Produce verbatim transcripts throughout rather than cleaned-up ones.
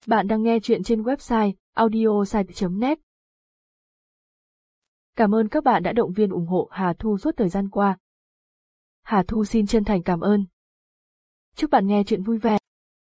Bạn đang nghe chuyện trên website audiosite chấm net. Cảm ơn các bạn đã động viên ủng hộ Hà Thu suốt thời gian qua. Hà Thu xin chân thành cảm ơn. Chúc bạn nghe chuyện vui vẻ.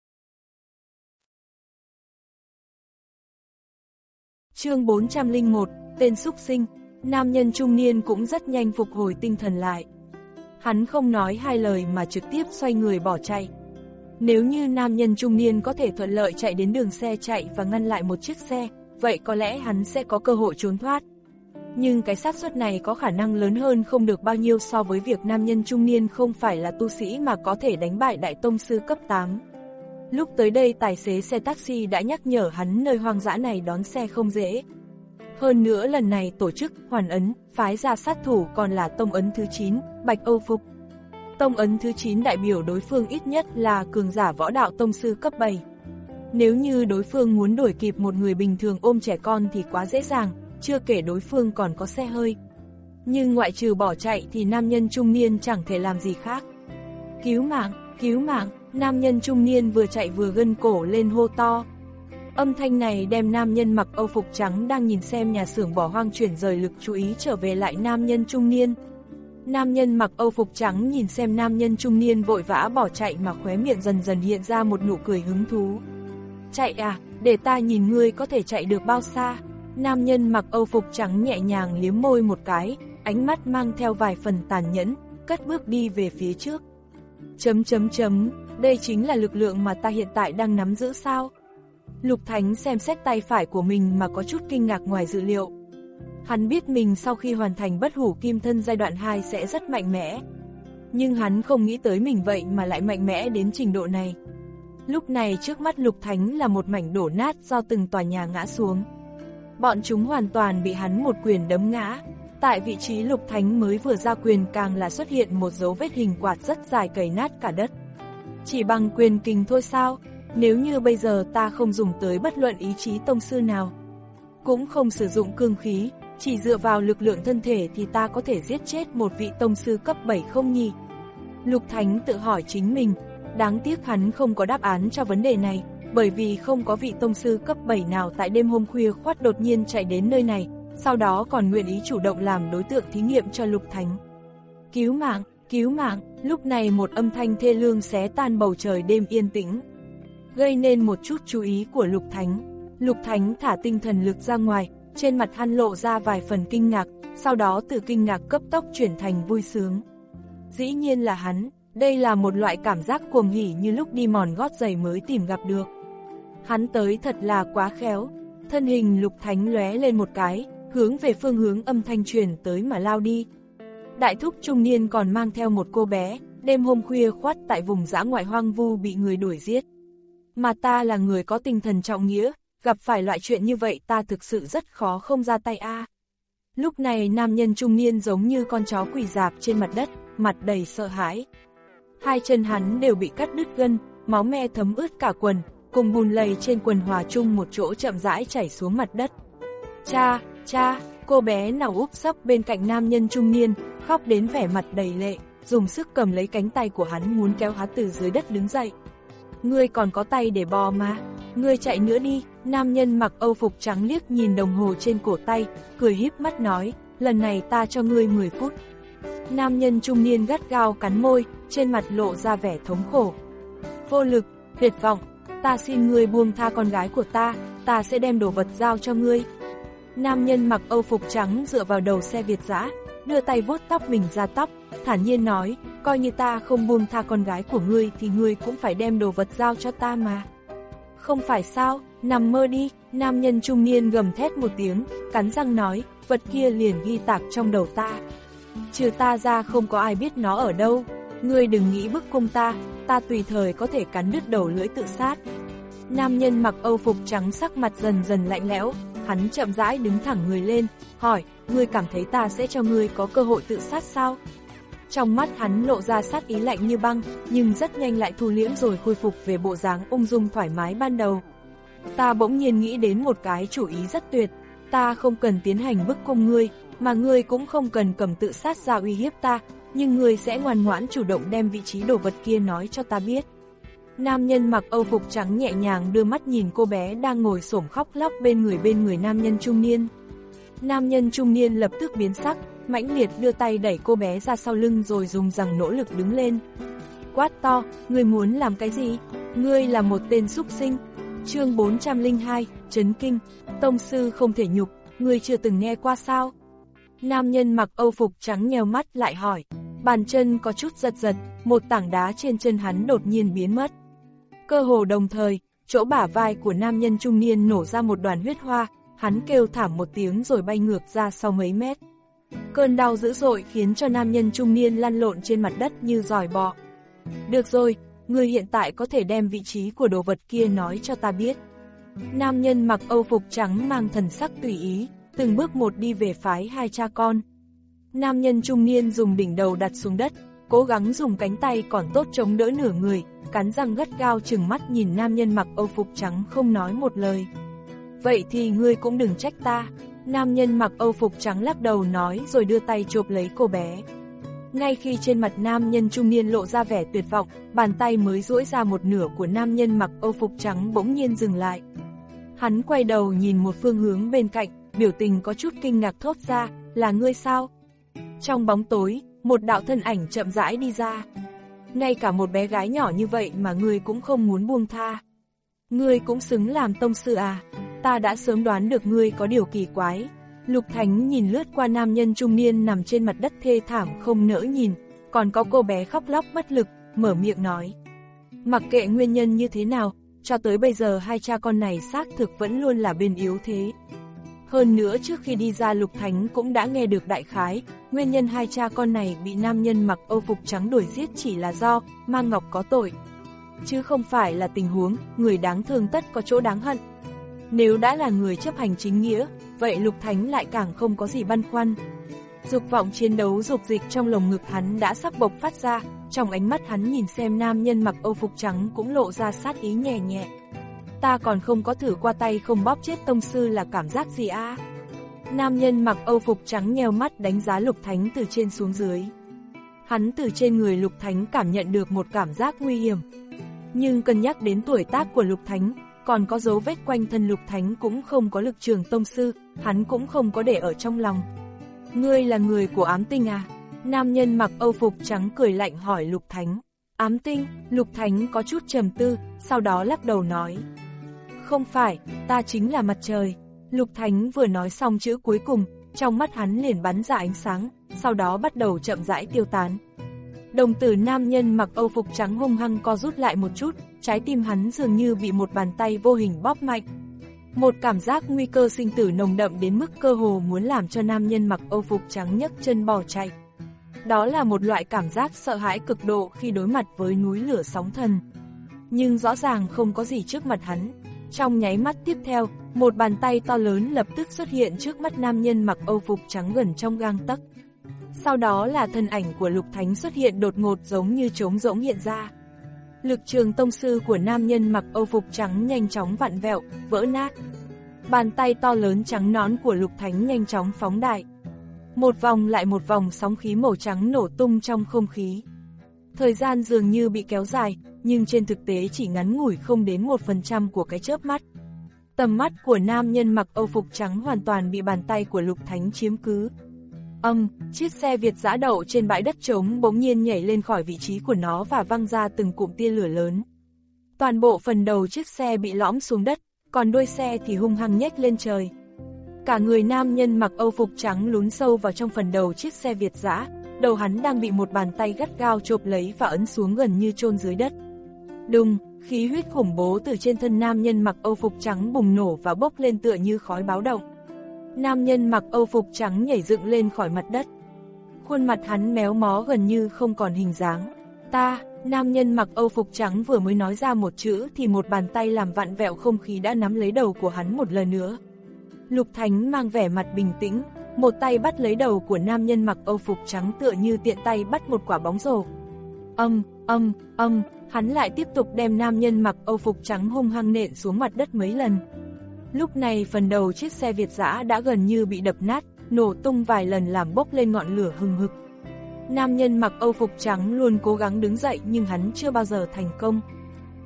Chương bốn trăm lẻ một, tên súc sinh. Nam nhân trung niên cũng rất nhanh phục hồi tinh thần lại. Hắn không nói hai lời mà trực tiếp xoay người bỏ chạy. Nếu như nam nhân trung niên có thể thuận lợi chạy đến đường xe chạy và ngăn lại một chiếc xe, vậy có lẽ hắn sẽ có cơ hội trốn thoát. Nhưng cái xác suất này có khả năng lớn hơn không được bao nhiêu so với việc nam nhân trung niên không phải là tu sĩ mà có thể đánh bại đại tông sư cấp tám. Lúc tới đây tài xế xe taxi đã nhắc nhở hắn nơi hoang dã này đón xe không dễ. Hơn nữa lần này tổ chức Hoàn Ấn, phái ra sát thủ còn là tông ấn thứ chín, Bạch Âu Phục. Tông ấn thứ chín đại biểu đối phương ít nhất là cường giả võ đạo tông sư cấp bảy. Nếu như đối phương muốn đuổi kịp một người bình thường ôm trẻ con thì quá dễ dàng, chưa kể đối phương còn có xe hơi. Nhưng ngoại trừ bỏ chạy thì nam nhân trung niên chẳng thể làm gì khác. Cứu mạng, cứu mạng, nam nhân trung niên vừa chạy vừa gân cổ lên hô to. Âm thanh này đem nam nhân mặc Âu phục trắng đang nhìn xem nhà xưởng bỏ hoang chuyển rời lực chú ý trở về lại nam nhân trung niên. Nam nhân mặc Âu phục trắng nhìn xem nam nhân trung niên vội vã bỏ chạy mà khóe miệng dần dần hiện ra một nụ cười hứng thú. Chạy à, để ta nhìn ngươi có thể chạy được bao xa. Nam nhân mặc Âu phục trắng nhẹ nhàng liếm môi một cái, ánh mắt mang theo vài phần tàn nhẫn, cất bước đi về phía trước. Chấm chấm chấm, đây chính là lực lượng mà ta hiện tại đang nắm giữ sao? Lục Thánh xem xét tay phải của mình mà có chút kinh ngạc ngoài dự liệu. Hắn biết mình sau khi hoàn thành bất hủ kim thân giai đoạn hai sẽ rất mạnh mẽ. Nhưng hắn không nghĩ tới mình vậy mà lại mạnh mẽ đến trình độ này. Lúc này trước mắt Lục Thánh là một mảnh đổ nát do từng tòa nhà ngã xuống. Bọn chúng hoàn toàn bị hắn một quyền đấm ngã. Tại vị trí Lục Thánh mới vừa ra quyền càng là xuất hiện một dấu vết hình quạt rất dài cày nát cả đất. Chỉ bằng quyền kình thôi sao? Nếu như bây giờ ta không dùng tới bất luận ý chí tông sư nào, cũng không sử dụng cương khí, chỉ dựa vào lực lượng thân thể thì ta có thể giết chết một vị tông sư cấp bảy không nhỉ? Lục Thánh tự hỏi chính mình, đáng tiếc hắn không có đáp án cho vấn đề này, bởi vì không có vị tông sư cấp bảy nào tại đêm hôm khuya khoắt đột nhiên chạy đến nơi này, sau đó còn nguyện ý chủ động làm đối tượng thí nghiệm cho Lục Thánh. Cứu mạng, cứu mạng, lúc này một âm thanh thê lương xé tan bầu trời đêm yên tĩnh, gây nên một chút chú ý của Lục Thánh. Lục Thánh thả tinh thần lực ra ngoài, trên mặt hắn lộ ra vài phần kinh ngạc, sau đó từ kinh ngạc cấp tốc chuyển thành vui sướng. Dĩ nhiên là hắn, đây là một loại cảm giác cuồng hỉ như lúc đi mòn gót giày mới tìm gặp được. Hắn tới thật là quá khéo, thân hình Lục Thánh lóe lên một cái, hướng về phương hướng âm thanh truyền tới mà lao đi. Đại thúc trung niên còn mang theo một cô bé, đêm hôm khuya khoắt tại vùng dã ngoại hoang vu bị người đuổi giết. Mà ta là người có tinh thần trọng nghĩa, gặp phải loại chuyện như vậy ta thực sự rất khó không ra tay a. À. Lúc này nam nhân trung niên giống như con chó quỳ rạp trên mặt đất, mặt đầy sợ hãi. Hai chân hắn đều bị cắt đứt gân, máu me thấm ướt cả quần, cùng bùn lầy trên quần hòa chung một chỗ chậm rãi chảy xuống mặt đất. Cha, cha, cô bé nào úp sấp bên cạnh nam nhân trung niên, khóc đến vẻ mặt đầy lệ, dùng sức cầm lấy cánh tay của hắn muốn kéo hắn từ dưới đất đứng dậy. Ngươi còn có tay để bò mà, ngươi chạy nữa đi. Nam nhân mặc Âu phục trắng liếc nhìn đồng hồ trên cổ tay, cười híp mắt nói, lần này ta cho ngươi mười phút. Nam nhân trung niên gắt gao cắn môi, trên mặt lộ ra vẻ thống khổ. Vô lực, tuyệt vọng, ta xin ngươi buông tha con gái của ta, ta sẽ đem đồ vật giao cho ngươi. Nam nhân mặc Âu phục trắng dựa vào đầu xe Việt dã, đưa tay vuốt tóc mình ra tóc, thản nhiên nói, coi như ta không buông tha con gái của ngươi thì ngươi cũng phải đem đồ vật giao cho ta mà. Không phải sao, nằm mơ đi. Nam nhân trung niên gầm thét một tiếng, cắn răng nói, vật kia liền ghi tạc trong đầu ta. Trừ ta ra không có ai biết nó ở đâu, ngươi đừng nghĩ bức cung ta, ta tùy thời có thể cắn đứt đầu lưỡi tự sát. Nam nhân mặc Âu phục trắng sắc mặt dần dần lạnh lẽo, hắn chậm rãi đứng thẳng người lên, hỏi, ngươi cảm thấy ta sẽ cho ngươi có cơ hội tự sát sao? Trong mắt hắn lộ ra sát ý lạnh như băng, nhưng rất nhanh lại thu liễm rồi khôi phục về bộ dáng ung dung thoải mái ban đầu. Ta bỗng nhiên nghĩ đến một cái chủ ý rất tuyệt, ta không cần tiến hành bức cung ngươi, mà ngươi cũng không cần cầm tự sát ra uy hiếp ta, nhưng ngươi sẽ ngoan ngoãn chủ động đem vị trí đồ vật kia nói cho ta biết. Nam nhân mặc Âu phục trắng nhẹ nhàng đưa mắt nhìn cô bé đang ngồi xổm khóc lóc bên người bên người nam nhân trung niên. Nam nhân trung niên lập tức biến sắc, mãnh liệt đưa tay đẩy cô bé ra sau lưng rồi dùng rằng nỗ lực đứng lên. Quát to, ngươi muốn làm cái gì? Ngươi là một tên súc sinh. Chương bốn trăm lẻ hai, chấn kinh, tông sư không thể nhục, ngươi chưa từng nghe qua sao? Nam nhân mặc Âu phục trắng nheo mắt lại hỏi, bàn chân có chút giật giật, một tảng đá trên chân hắn đột nhiên biến mất. Cơ hồ đồng thời, chỗ bả vai của nam nhân trung niên nổ ra một đoàn huyết hoa, hắn kêu thảm một tiếng rồi bay ngược ra sau mấy mét. Cơn đau dữ dội khiến cho nam nhân trung niên lăn lộn trên mặt đất như giòi bọ. Được rồi, ngươi hiện tại có thể đem vị trí của đồ vật kia nói cho ta biết. Nam nhân mặc Âu phục trắng mang thần sắc tùy ý, từng bước một đi về phái hai cha con. Nam nhân trung niên dùng đỉnh đầu đặt xuống đất, cố gắng dùng cánh tay còn tốt chống đỡ nửa người, cắn răng gắt gao trừng mắt nhìn nam nhân mặc Âu phục trắng không nói một lời. Vậy thì ngươi cũng đừng trách ta. Nam nhân mặc Âu phục trắng lắc đầu nói rồi đưa tay chộp lấy cô bé. Ngay khi trên mặt nam nhân trung niên lộ ra vẻ tuyệt vọng, bàn tay mới duỗi ra một nửa của nam nhân mặc Âu phục trắng bỗng nhiên dừng lại. Hắn quay đầu nhìn một phương hướng bên cạnh, biểu tình có chút kinh ngạc thốt ra, là ngươi sao? Trong bóng tối, một đạo thân ảnh chậm rãi đi ra. Ngay cả một bé gái nhỏ như vậy mà ngươi cũng không muốn buông tha. Ngươi cũng xứng làm tông sư à? Ta đã sớm đoán được ngươi có điều kỳ quái. Lục Thánh nhìn lướt qua nam nhân trung niên nằm trên mặt đất thê thảm không nỡ nhìn, còn có cô bé khóc lóc bất lực, mở miệng nói. Mặc kệ nguyên nhân như thế nào, cho tới bây giờ hai cha con này xác thực vẫn luôn là bên yếu thế. Hơn nữa trước khi đi ra Lục Thánh cũng đã nghe được đại khái, nguyên nhân hai cha con này bị nam nhân mặc Âu phục trắng đuổi giết chỉ là do Mang Ngọc có tội. Chứ không phải là tình huống, người đáng thương tất có chỗ đáng hận. Nếu đã là người chấp hành chính nghĩa, vậy Lục Thánh lại càng không có gì băn khoăn. Dục vọng chiến đấu dục dịch trong lồng ngực hắn đã sắp bộc phát ra, trong ánh mắt hắn nhìn xem nam nhân mặc Âu phục trắng cũng lộ ra sát ý nhẹ nhẹ. Ta còn không có thử qua tay không bóp chết tông sư là cảm giác gì a? À? Nam nhân mặc Âu phục trắng nheo mắt đánh giá Lục Thánh từ trên xuống dưới. Hắn từ trên người Lục Thánh cảm nhận được một cảm giác nguy hiểm. Nhưng cân nhắc đến tuổi tác của Lục Thánh, còn có dấu vết quanh thân Lục Thánh cũng không có lực trường tông sư, hắn cũng không có để ở trong lòng. Ngươi là người của ám tinh à? Nam nhân mặc Âu phục trắng cười lạnh hỏi Lục Thánh. Ám tinh? Lục Thánh có chút trầm tư, sau đó lắc đầu nói. Không phải, ta chính là mặt trời. Lục Thánh vừa nói xong chữ cuối cùng, trong mắt hắn liền bắn ra ánh sáng, sau đó bắt đầu chậm rãi tiêu tán. Đồng tử nam nhân mặc Âu phục trắng hung hăng co rút lại một chút, trái tim hắn dường như bị một bàn tay vô hình bóp mạnh. Một cảm giác nguy cơ sinh tử nồng đậm đến mức cơ hồ muốn làm cho nam nhân mặc Âu phục trắng nhấc chân bỏ chạy. Đó là một loại cảm giác sợ hãi cực độ khi đối mặt với núi lửa sóng thần. Nhưng rõ ràng không có gì trước mặt hắn. Trong nháy mắt tiếp theo, một bàn tay to lớn lập tức xuất hiện trước mắt nam nhân mặc Âu phục trắng gần trong gang tấc. Sau đó là thân ảnh của Lục Thánh xuất hiện đột ngột giống như trống rỗng hiện ra. Lực trường tông sư của nam nhân mặc Âu phục trắng nhanh chóng vặn vẹo, vỡ nát. Bàn tay to lớn trắng nõn của Lục Thánh nhanh chóng phóng đại. Một vòng lại một vòng sóng khí màu trắng nổ tung trong không khí. Thời gian dường như bị kéo dài, nhưng trên thực tế chỉ ngắn ngủi không đến một phần trăm của cái chớp mắt. Tầm mắt của nam nhân mặc Âu phục trắng hoàn toàn bị bàn tay của Lục Thánh chiếm cứ. Âm, um, chiếc xe Việt giã đậu trên bãi đất trống bỗng nhiên nhảy lên khỏi vị trí của nó và văng ra từng cụm tia lửa lớn. Toàn bộ phần đầu chiếc xe bị lõm xuống đất, còn đuôi xe thì hung hăng nhếch lên trời. Cả người nam nhân mặc Âu phục trắng lún sâu vào trong phần đầu chiếc xe Việt giã, đầu hắn đang bị một bàn tay gắt gao chộp lấy và ấn xuống gần như chôn dưới đất. Đùng, khí huyết khủng bố từ trên thân nam nhân mặc Âu phục trắng bùng nổ và bốc lên tựa như khói báo động. Nam nhân mặc Âu phục trắng nhảy dựng lên khỏi mặt đất. Khuôn mặt hắn méo mó gần như không còn hình dáng. Ta, nam nhân mặc Âu phục trắng vừa mới nói ra một chữ thì một bàn tay làm vặn vẹo không khí đã nắm lấy đầu của hắn một lần nữa. Lục Thánh mang vẻ mặt bình tĩnh, một tay bắt lấy đầu của nam nhân mặc Âu phục trắng tựa như tiện tay bắt một quả bóng rổ. Âm, âm, âm, hắn lại tiếp tục đem nam nhân mặc Âu phục trắng hung hăng nện xuống mặt đất mấy lần. Lúc này phần đầu chiếc xe Việt giã đã gần như bị đập nát, nổ tung vài lần làm bốc lên ngọn lửa hừng hực. Nam nhân mặc Âu phục trắng luôn cố gắng đứng dậy nhưng hắn chưa bao giờ thành công.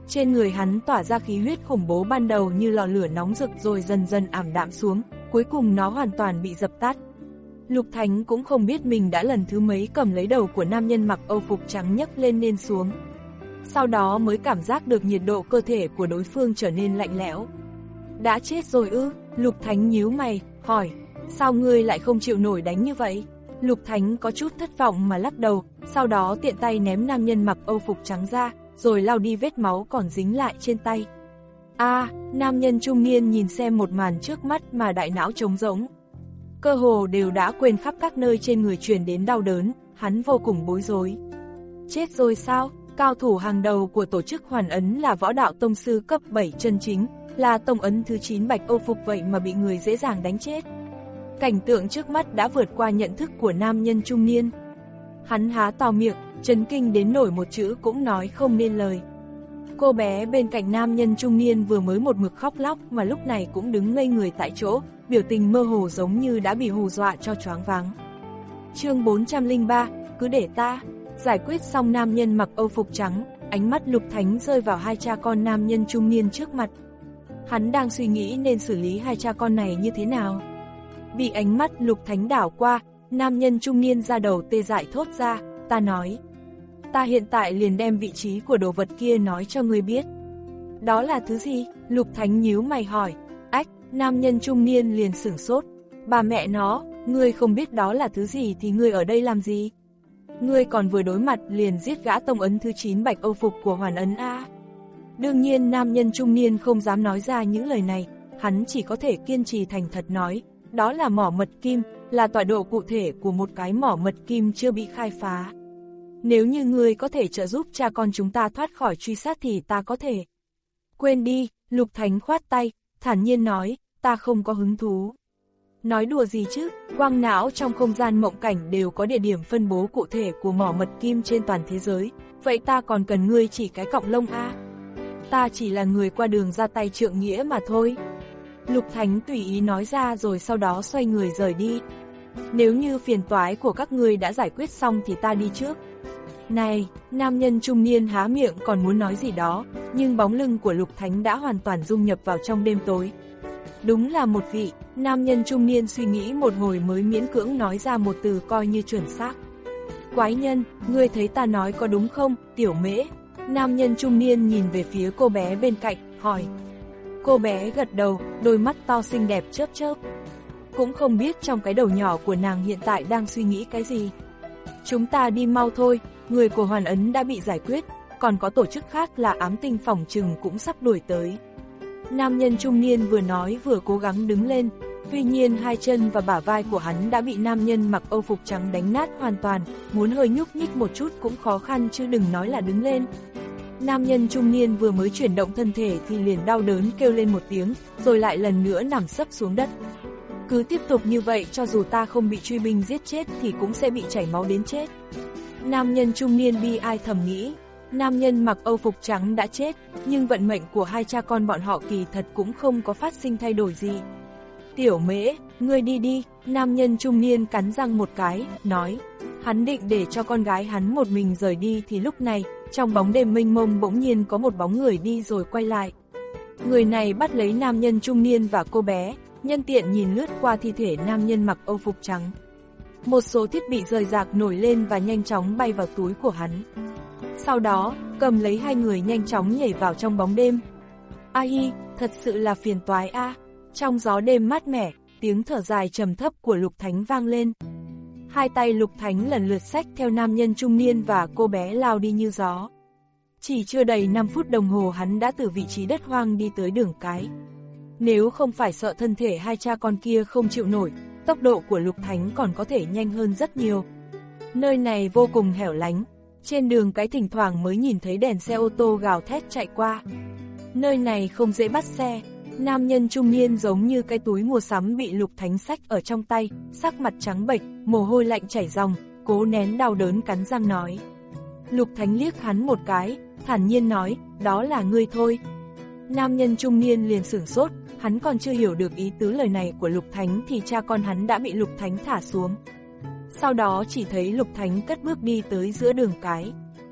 Trên người hắn tỏa ra khí huyết khủng bố ban đầu như lò lửa nóng rực rồi dần dần ảm đạm xuống, cuối cùng nó hoàn toàn bị dập tắt. Lục Thánh cũng không biết mình đã lần thứ mấy cầm lấy đầu của nam nhân mặc âu phục trắng nhấc lên nên xuống. Sau đó mới cảm giác được nhiệt độ cơ thể của đối phương trở nên lạnh lẽo. Đã chết rồi ư? Lục Thánh nhíu mày, hỏi, sao ngươi lại không chịu nổi đánh như vậy? Lục Thánh có chút thất vọng mà lắc đầu, sau đó tiện tay ném nam nhân mặc âu phục trắng ra, rồi lau đi vết máu còn dính lại trên tay. A, à, nam nhân trung niên nhìn xem một màn trước mắt mà đại não trống rỗng. Cơ hồ đều đã quên khắp các nơi trên người truyền đến đau đớn, hắn vô cùng bối rối. Chết rồi sao? Cao thủ hàng đầu của tổ chức Hoàn Ấn là võ đạo tông sư cấp bảy chân chính, là tông ấn thứ chín bạch âu phục vậy mà bị người dễ dàng đánh chết. Cảnh tượng trước mắt đã vượt qua nhận thức của nam nhân trung niên. Hắn há to miệng, chấn kinh đến nổi một chữ cũng nói không nên lời. Cô bé bên cạnh nam nhân trung niên vừa mới một mực khóc lóc mà lúc này cũng đứng ngây người tại chỗ, biểu tình mơ hồ giống như đã bị hù dọa cho choáng váng. Chương bốn trăm lẻ ba, cứ để ta. Giải quyết xong nam nhân mặc âu phục trắng, ánh mắt Lục Thánh rơi vào hai cha con nam nhân trung niên trước mặt. Hắn đang suy nghĩ nên xử lý hai cha con này như thế nào. Bị ánh mắt Lục Thánh đảo qua, nam nhân trung niên ra đầu tê dại thốt ra, ta nói. Ta hiện tại liền đem vị trí của đồ vật kia nói cho ngươi biết. Đó là thứ gì? Lục Thánh nhíu mày hỏi. Ách, nam nhân trung niên liền sửng sốt. Bà mẹ nó, ngươi không biết đó là thứ gì thì ngươi ở đây làm gì? Ngươi còn vừa đối mặt liền giết gã tông ấn thứ chín bạch âu phục của Hoàn Ấn A. Đương nhiên nam nhân trung niên không dám nói ra những lời này, hắn chỉ có thể kiên trì thành thật nói, đó là mỏ mật kim, là tọa độ cụ thể của một cái mỏ mật kim chưa bị khai phá. Nếu như ngươi có thể trợ giúp cha con chúng ta thoát khỏi truy sát thì ta có thể. Quên đi, Lục Thánh khoát tay, thản nhiên nói, ta không có hứng thú. Nói đùa gì chứ, quang não trong không gian mộng cảnh đều có địa điểm phân bố cụ thể của mỏ mật kim trên toàn thế giới, vậy ta còn cần ngươi chỉ cái cọng lông a? Ta chỉ là người qua đường ra tay trượng nghĩa mà thôi. Lục Thánh tùy ý nói ra rồi sau đó xoay người rời đi. Nếu như phiền toái của các ngươi đã giải quyết xong thì ta đi trước. Này, nam nhân trung niên há miệng còn muốn nói gì đó, nhưng bóng lưng của Lục Thánh đã hoàn toàn dung nhập vào trong đêm tối. Đúng là một vị, nam nhân trung niên suy nghĩ một hồi mới miễn cưỡng nói ra một từ coi như chuẩn xác. Quái nhân, ngươi thấy ta nói có đúng không, tiểu mễ? Nam nhân trung niên nhìn về phía cô bé bên cạnh, hỏi. Cô bé gật đầu, đôi mắt to xinh đẹp chớp chớp. Cũng không biết trong cái đầu nhỏ của nàng hiện tại đang suy nghĩ cái gì. Chúng ta đi mau thôi, người của Hoàn Ấn đã bị giải quyết, còn có tổ chức khác là ám tinh phòng trừng cũng sắp đuổi tới. Nam nhân trung niên vừa nói vừa cố gắng đứng lên, tuy nhiên hai chân và bả vai của hắn đã bị nam nhân mặc âu phục trắng đánh nát hoàn toàn, muốn hơi nhúc nhích một chút cũng khó khăn chứ đừng nói là đứng lên. Nam nhân trung niên vừa mới chuyển động thân thể thì liền đau đớn kêu lên một tiếng, rồi lại lần nữa nằm sấp xuống đất. Cứ tiếp tục như vậy cho dù ta không bị truy binh giết chết thì cũng sẽ bị chảy máu đến chết. Nam nhân trung niên bi ai thầm nghĩ. Nam nhân mặc âu phục trắng đã chết, nhưng vận mệnh của hai cha con bọn họ kỳ thật cũng không có phát sinh thay đổi gì. Tiểu mễ, ngươi đi đi, nam nhân trung niên cắn răng một cái, nói. Hắn định để cho con gái hắn một mình rời đi thì lúc này, trong bóng đêm mênh mông bỗng nhiên có một bóng người đi rồi quay lại. Người này bắt lấy nam nhân trung niên và cô bé, nhân tiện nhìn lướt qua thi thể nam nhân mặc âu phục trắng. Một số thiết bị rời rạc nổi lên và nhanh chóng bay vào túi của hắn. Sau đó, cầm lấy hai người nhanh chóng nhảy vào trong bóng đêm. A hi, thật sự là phiền toái a. Trong gió đêm mát mẻ, tiếng thở dài trầm thấp của Lục Thánh vang lên. Hai tay Lục Thánh lần lượt xách theo nam nhân trung niên và cô bé lao đi như gió. Chỉ chưa đầy năm phút đồng hồ hắn đã từ vị trí đất hoang đi tới đường cái. Nếu không phải sợ thân thể hai cha con kia không chịu nổi, tốc độ của Lục Thánh còn có thể nhanh hơn rất nhiều. Nơi này vô cùng hẻo lánh. Trên đường cái thỉnh thoảng mới nhìn thấy đèn xe ô tô gào thét chạy qua. Nơi này không dễ bắt xe. Nam nhân trung niên giống như cái túi mua sắm bị Lục Thánh xách ở trong tay, sắc mặt trắng bệch, mồ hôi lạnh chảy ròng, cố nén đau đớn cắn răng nói. Lục Thánh liếc hắn một cái, thản nhiên nói, đó là ngươi thôi. Nam nhân trung niên liền sửng sốt, hắn còn chưa hiểu được ý tứ lời này của Lục Thánh thì cha con hắn đã bị Lục Thánh thả xuống. Sau đó chỉ thấy Lục Thánh cất bước đi tới giữa đường cái.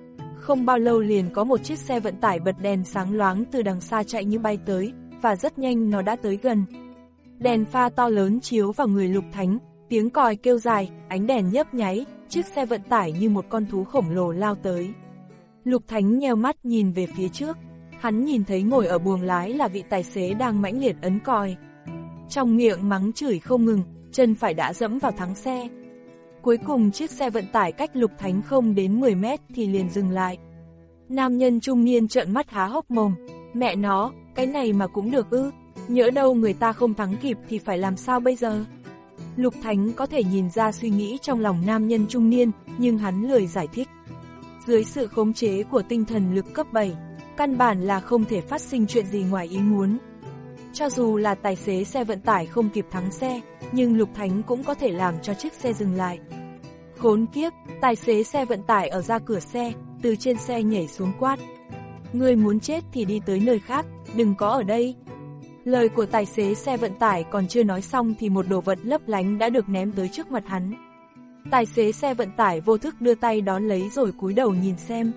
Không bao lâu liền có một chiếc xe vận tải bật đèn sáng loáng từ đằng xa chạy như bay tới, và rất nhanh nó đã tới gần. Đèn pha to lớn chiếu vào người Lục Thánh, tiếng còi kêu dài, ánh đèn nhấp nháy, chiếc xe vận tải như một con thú khổng lồ lao tới. Lục Thánh nheo mắt nhìn về phía trước, hắn nhìn thấy ngồi ở buồng lái là vị tài xế đang mãnh liệt ấn còi. Trong miệng mắng chửi không ngừng, chân phải đã dẫm vào thắng xe. Cuối cùng chiếc xe vận tải cách Lục Thánh không đến mười mét thì liền dừng lại. Nam nhân trung niên trợn mắt há hốc mồm, mẹ nó, cái này mà cũng được ư, nhỡ đâu người ta không thắng kịp thì phải làm sao bây giờ? Lục Thánh có thể nhìn ra suy nghĩ trong lòng nam nhân trung niên, nhưng hắn lười giải thích. Dưới sự khống chế của tinh thần lực cấp bảy, căn bản là không thể phát sinh chuyện gì ngoài ý muốn. Cho dù là tài xế xe vận tải không kịp thắng xe, nhưng Lục Thánh cũng có thể làm cho chiếc xe dừng lại. Khốn kiếp, tài xế xe vận tải ở ra cửa xe, từ trên xe nhảy xuống quát. Ngươi muốn chết thì đi tới nơi khác, đừng có ở đây. Lời của tài xế xe vận tải còn chưa nói xong thì một đồ vật lấp lánh đã được ném tới trước mặt hắn. Tài xế xe vận tải vô thức đưa tay đón lấy rồi cúi đầu nhìn xem.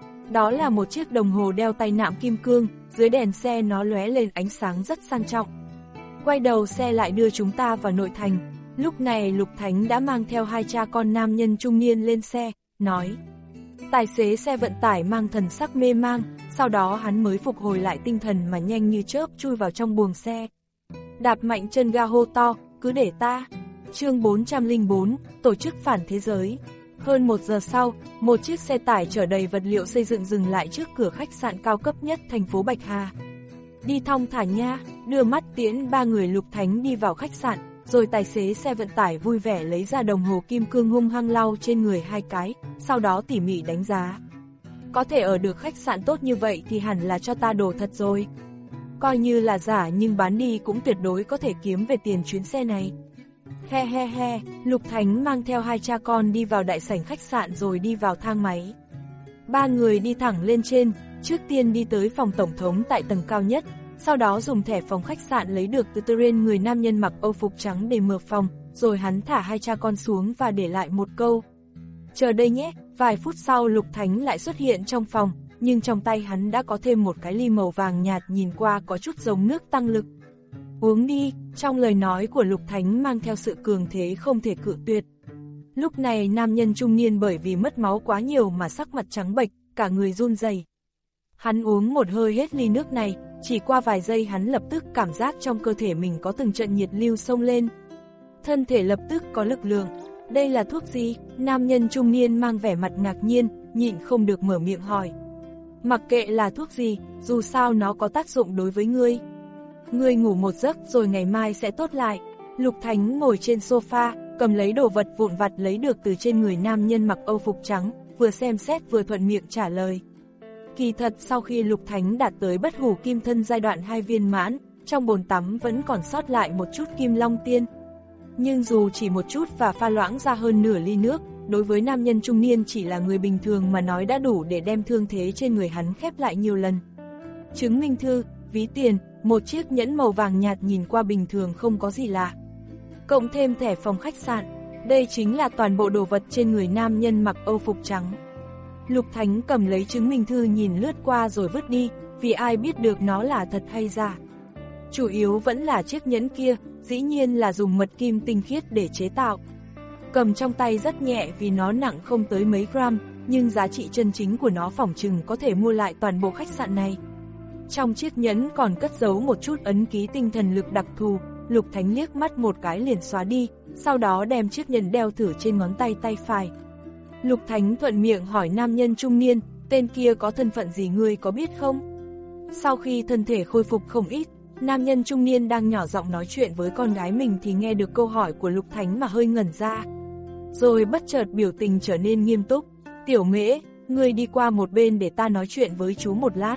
Đó là một chiếc đồng hồ đeo tay nạm kim cương, dưới đèn xe nó lóe lên ánh sáng rất sang trọng. Quay đầu xe lại đưa chúng ta vào nội thành. Lúc này Lục Thánh đã mang theo hai cha con nam nhân trung niên lên xe, nói. Tài xế xe vận tải mang thần sắc mê mang, sau đó hắn mới phục hồi lại tinh thần mà nhanh như chớp chui vào trong buồng xe. Đạp mạnh chân ga hô to, cứ để ta. Chương bốn trăm lẻ bốn, tổ chức phản thế giới. Hơn một giờ sau, một chiếc xe tải chở đầy vật liệu xây dựng dừng lại trước cửa khách sạn cao cấp nhất thành phố Bạch Hà. Đi thong thả nha, đưa mắt tiễn ba người Lục Thánh đi vào khách sạn, rồi tài xế xe vận tải vui vẻ lấy ra đồng hồ kim cương hung hăng lau trên người hai cái, sau đó tỉ mỉ đánh giá. Có thể ở được khách sạn tốt như vậy thì hẳn là cho ta đồ thật rồi. Coi như là giả nhưng bán đi cũng tuyệt đối có thể kiếm về tiền chuyến xe này. He he he, Lục Thánh mang theo hai cha con đi vào đại sảnh khách sạn rồi đi vào thang máy. Ba người đi thẳng lên trên, trước tiên đi tới phòng tổng thống tại tầng cao nhất, sau đó dùng thẻ phòng khách sạn lấy được từ trên người nam nhân mặc âu phục trắng để mở phòng, rồi hắn thả hai cha con xuống và để lại một câu. Chờ đây nhé, vài phút sau Lục Thánh lại xuất hiện trong phòng, nhưng trong tay hắn đã có thêm một cái ly màu vàng nhạt nhìn qua có chút giống nước tăng lực. Uống đi, trong lời nói của Lục Thánh mang theo sự cường thế không thể cự tuyệt. Lúc này nam nhân trung niên bởi vì mất máu quá nhiều mà sắc mặt trắng bệch, cả người run rẩy. Hắn uống một hơi hết ly nước này, chỉ qua vài giây hắn lập tức cảm giác trong cơ thể mình có từng trận nhiệt lưu xông lên. Thân thể lập tức có lực lượng. Đây là thuốc gì? Nam nhân trung niên mang vẻ mặt ngạc nhiên, nhịn không được mở miệng hỏi. Mặc kệ là thuốc gì, dù sao nó có tác dụng đối với ngươi. Ngươi ngủ một giấc rồi ngày mai sẽ tốt lại. Lục Thánh ngồi trên sofa, cầm lấy đồ vật vụn vặt lấy được từ trên người nam nhân mặc âu phục trắng, vừa xem xét vừa thuận miệng trả lời. Kỳ thật sau khi Lục Thánh đạt tới bất hủ kim thân giai đoạn hai viên mãn, trong bồn tắm vẫn còn sót lại một chút kim long tiên. Nhưng dù chỉ một chút và pha loãng ra hơn nửa ly nước, đối với nam nhân trung niên chỉ là người bình thường mà nói đã đủ để đem thương thế trên người hắn khép lại nhiều lần. Chứng minh thư, ví tiền, một chiếc nhẫn màu vàng nhạt nhìn qua bình thường không có gì lạ. Cộng thêm thẻ phòng khách sạn, đây chính là toàn bộ đồ vật trên người nam nhân mặc âu phục trắng. Lục Thánh cầm lấy chứng minh thư nhìn lướt qua rồi vứt đi, vì ai biết được nó là thật hay giả. Chủ yếu vẫn là chiếc nhẫn kia, dĩ nhiên là dùng mật kim tinh khiết để chế tạo. Cầm trong tay rất nhẹ vì nó nặng không tới mấy gram, nhưng giá trị chân chính của nó phỏng chừng có thể mua lại toàn bộ khách sạn này. Trong chiếc nhẫn còn cất giấu một chút ấn ký tinh thần lực đặc thù, Lục Thánh liếc mắt một cái liền xóa đi, sau đó đem chiếc nhẫn đeo thử trên ngón tay tay phải. Lục Thánh thuận miệng hỏi nam nhân trung niên, tên kia có thân phận gì ngươi có biết không? Sau khi thân thể khôi phục không ít, nam nhân trung niên đang nhỏ giọng nói chuyện với con gái mình thì nghe được câu hỏi của Lục Thánh mà hơi ngẩn ra. Rồi bất chợt biểu tình trở nên nghiêm túc, tiểu Mễ, ngươi đi qua một bên để ta nói chuyện với chú một lát.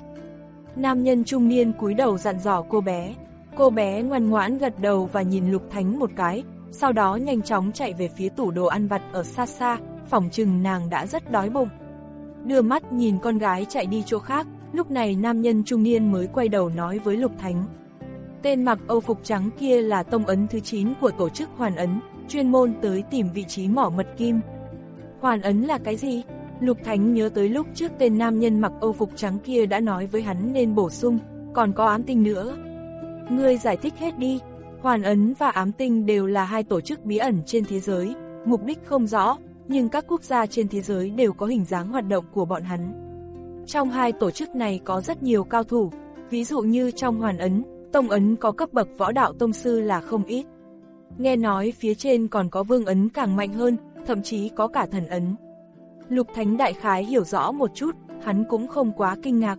Nam nhân trung niên cúi đầu dặn dò cô bé, cô bé ngoan ngoãn gật đầu và nhìn Lục Thánh một cái, sau đó nhanh chóng chạy về phía tủ đồ ăn vặt ở xa xa, phỏng chừng nàng đã rất đói bụng. Đưa mắt nhìn con gái chạy đi chỗ khác, lúc này nam nhân trung niên mới quay đầu nói với Lục Thánh. Tên mặc âu phục trắng kia là tông ấn thứ chín của tổ chức Hoàn Ấn, chuyên môn tới tìm vị trí mỏ mật kim. Hoàn Ấn là cái gì? Lục Thánh nhớ tới lúc trước tên nam nhân mặc âu phục trắng kia đã nói với hắn nên bổ sung, còn có ám tinh nữa. Ngươi giải thích hết đi. Hoàn ấn và ám tinh đều là hai tổ chức bí ẩn trên thế giới, mục đích không rõ, nhưng các quốc gia trên thế giới đều có hình dáng hoạt động của bọn hắn. Trong hai tổ chức này có rất nhiều cao thủ, ví dụ như trong Hoàn ấn, tông ấn có cấp bậc võ đạo tông sư là không ít. Nghe nói phía trên còn có vương ấn càng mạnh hơn, thậm chí có cả thần ấn. Lục Thánh đại khái hiểu rõ một chút, hắn cũng không quá kinh ngạc.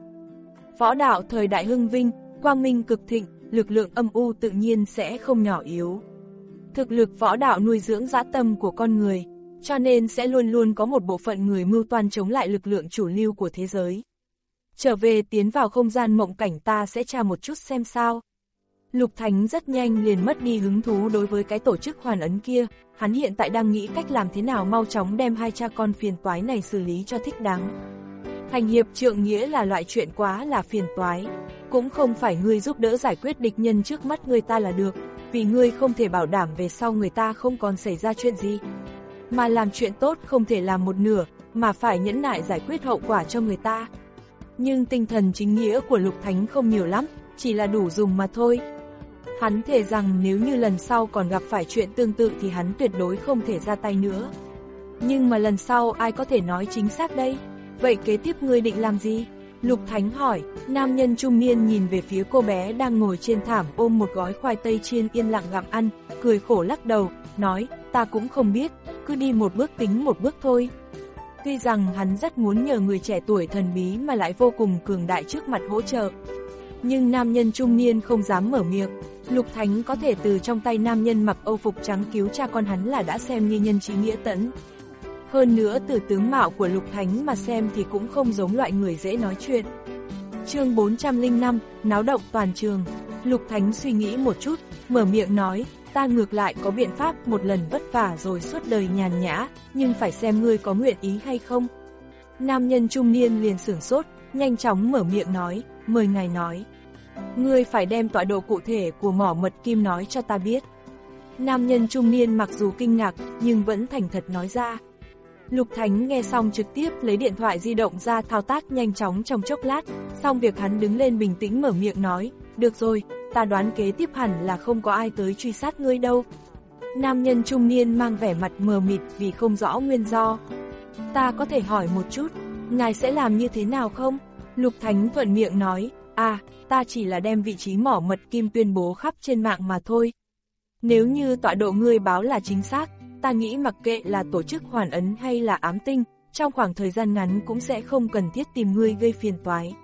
Võ đạo thời đại hưng vinh, quang minh cực thịnh, lực lượng âm u tự nhiên sẽ không nhỏ yếu. Thực lực võ đạo nuôi dưỡng dã tâm của con người, cho nên sẽ luôn luôn có một bộ phận người mưu toan chống lại lực lượng chủ lưu của thế giới. Trở về tiến vào không gian mộng cảnh ta sẽ tra một chút xem sao. Lục Thánh rất nhanh liền mất đi hứng thú đối với cái tổ chức Hoàn ấn kia, hắn hiện tại đang nghĩ cách làm thế nào mau chóng đem hai cha con phiền toái này xử lý cho thích đáng. Hành hiệp trượng nghĩa là loại chuyện quá là phiền toái, cũng không phải ngươi giúp đỡ giải quyết địch nhân trước mắt người ta là được, vì ngươi không thể bảo đảm về sau người ta không còn xảy ra chuyện gì. Mà làm chuyện tốt không thể làm một nửa, mà phải nhẫn nại giải quyết hậu quả cho người ta. Nhưng tinh thần chính nghĩa của Lục Thánh không nhiều lắm, chỉ là đủ dùng mà thôi. Hắn thề rằng nếu như lần sau còn gặp phải chuyện tương tự thì hắn tuyệt đối không thể ra tay nữa. Nhưng mà lần sau ai có thể nói chính xác đây? Vậy kế tiếp ngươi định làm gì? Lục Thánh hỏi. Nam nhân trung niên nhìn về phía cô bé đang ngồi trên thảm ôm một gói khoai tây chiên yên lặng gặm ăn, cười khổ lắc đầu, nói, ta cũng không biết, cứ đi một bước tính một bước thôi. Tuy rằng hắn rất muốn nhờ người trẻ tuổi thần bí mà lại vô cùng cường đại trước mặt hỗ trợ, nhưng nam nhân trung niên không dám mở miệng. Lục Thánh có thể từ trong tay nam nhân mặc âu phục trắng cứu cha con hắn là đã xem như nhân trí nghĩa tẫn. Hơn nữa từ tướng mạo của Lục Thánh mà xem thì cũng không giống loại người dễ nói chuyện. Chương bốn trăm lẻ năm, náo động toàn trường. Lục Thánh suy nghĩ một chút, mở miệng nói, ta ngược lại có biện pháp, một lần vất vả rồi suốt đời nhàn nhã, nhưng phải xem ngươi có nguyện ý hay không. Nam nhân trung niên liền sửng sốt, nhanh chóng mở miệng nói, mời ngài nói. Ngươi phải đem tọa độ cụ thể của mỏ mật kim nói cho ta biết. Nam nhân trung niên mặc dù kinh ngạc, nhưng vẫn thành thật nói ra. Lục Thánh nghe xong trực tiếp lấy điện thoại di động ra thao tác nhanh chóng trong chốc lát, xong việc hắn đứng lên bình tĩnh mở miệng nói, được rồi, ta đoán kế tiếp hẳn là không có ai tới truy sát ngươi đâu. Nam nhân trung niên mang vẻ mặt mờ mịt vì không rõ nguyên do. Ta có thể hỏi một chút, ngài sẽ làm như thế nào không? Lục Thánh thuận miệng nói, à, ta chỉ là đem vị trí mỏ mật kim tuyên bố khắp trên mạng mà thôi. Nếu như tọa độ ngươi báo là chính xác, ta nghĩ mặc kệ là tổ chức Hoàn ấn hay là ám tinh, trong khoảng thời gian ngắn cũng sẽ không cần thiết tìm ngươi gây phiền toái.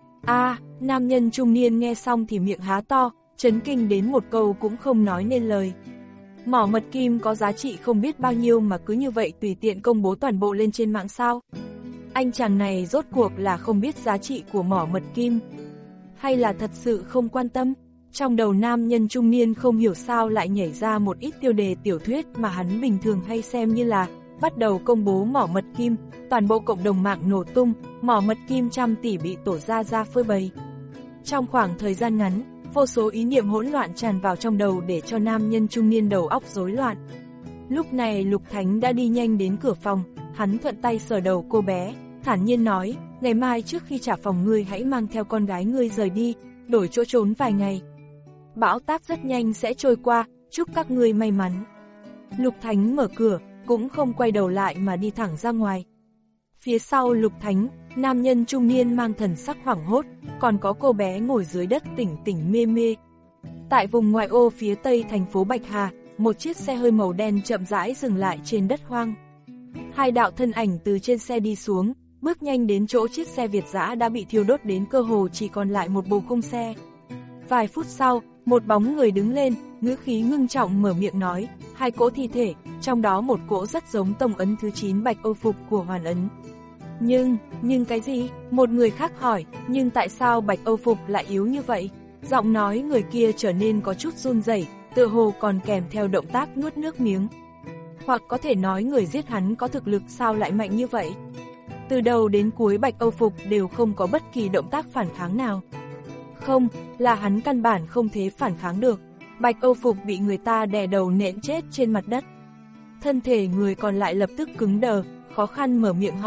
À, nam nhân trung niên nghe xong thì miệng há to, chấn kinh đến một câu cũng không nói nên lời. Mỏ mật kim có giá trị không biết bao nhiêu mà cứ như vậy tùy tiện công bố toàn bộ lên trên mạng sao? Anh chàng này rốt cuộc là không biết giá trị của mỏ mật kim, hay là thật sự không quan tâm? Trong đầu nam nhân trung niên không hiểu sao lại nhảy ra một ít tiêu đề tiểu thuyết mà hắn bình thường hay xem, như là bắt đầu công bố mỏ mật kim, toàn bộ cộng đồng mạng nổ tung, mỏ mật kim trăm tỷ bị tổ ra ra phơi bày. Trong khoảng thời gian ngắn, vô số ý niệm hỗn loạn tràn vào trong đầu để cho nam nhân trung niên đầu óc rối loạn. Lúc này Lục Thánh đã đi nhanh đến cửa phòng, hắn thuận tay sờ đầu cô bé, thản nhiên nói, ngày mai trước khi trả phòng ngươi hãy mang theo con gái ngươi rời đi, đổi chỗ trốn vài ngày. Bão táp rất nhanh sẽ trôi qua, chúc các ngươi may mắn. Lục Thánh mở cửa, cũng không quay đầu lại mà đi thẳng ra ngoài. Phía sau Lục Thánh, nam nhân trung niên mang thần sắc hoảng hốt, còn có cô bé ngồi dưới đất tỉnh tỉnh mê mê. Tại vùng ngoại ô phía tây thành phố Bạch Hà, một chiếc xe hơi màu đen chậm rãi dừng lại trên đất hoang. Hai đạo thân ảnh từ trên xe đi xuống, bước nhanh đến chỗ chiếc xe Việt dã đã bị thiêu đốt đến cơ hồ chỉ còn lại một bộ khung xe. Vài phút sau, một bóng người đứng lên, ngữ khí ngưng trọng mở miệng nói, hai cỗ thi thể, trong đó một cỗ rất giống tông ấn thứ chín bạch âu phục của Hoàn ấn. Nhưng, nhưng cái gì? Một người khác hỏi, nhưng tại sao bạch âu phục lại yếu như vậy? Giọng nói người kia trở nên có chút run rẩy, tựa hồ còn kèm theo động tác nuốt nước miếng. Hoặc có thể nói người giết hắn có thực lực sao lại mạnh như vậy? Từ đầu đến cuối bạch âu phục đều không có bất kỳ động tác phản kháng nào. Không, là hắn căn bản không thể phản kháng được. Bạch âu phục bị người ta đè đầu nện chết trên mặt đất. Thân thể người còn lại lập tức cứng đờ, khó khăn mở miệng hỏi,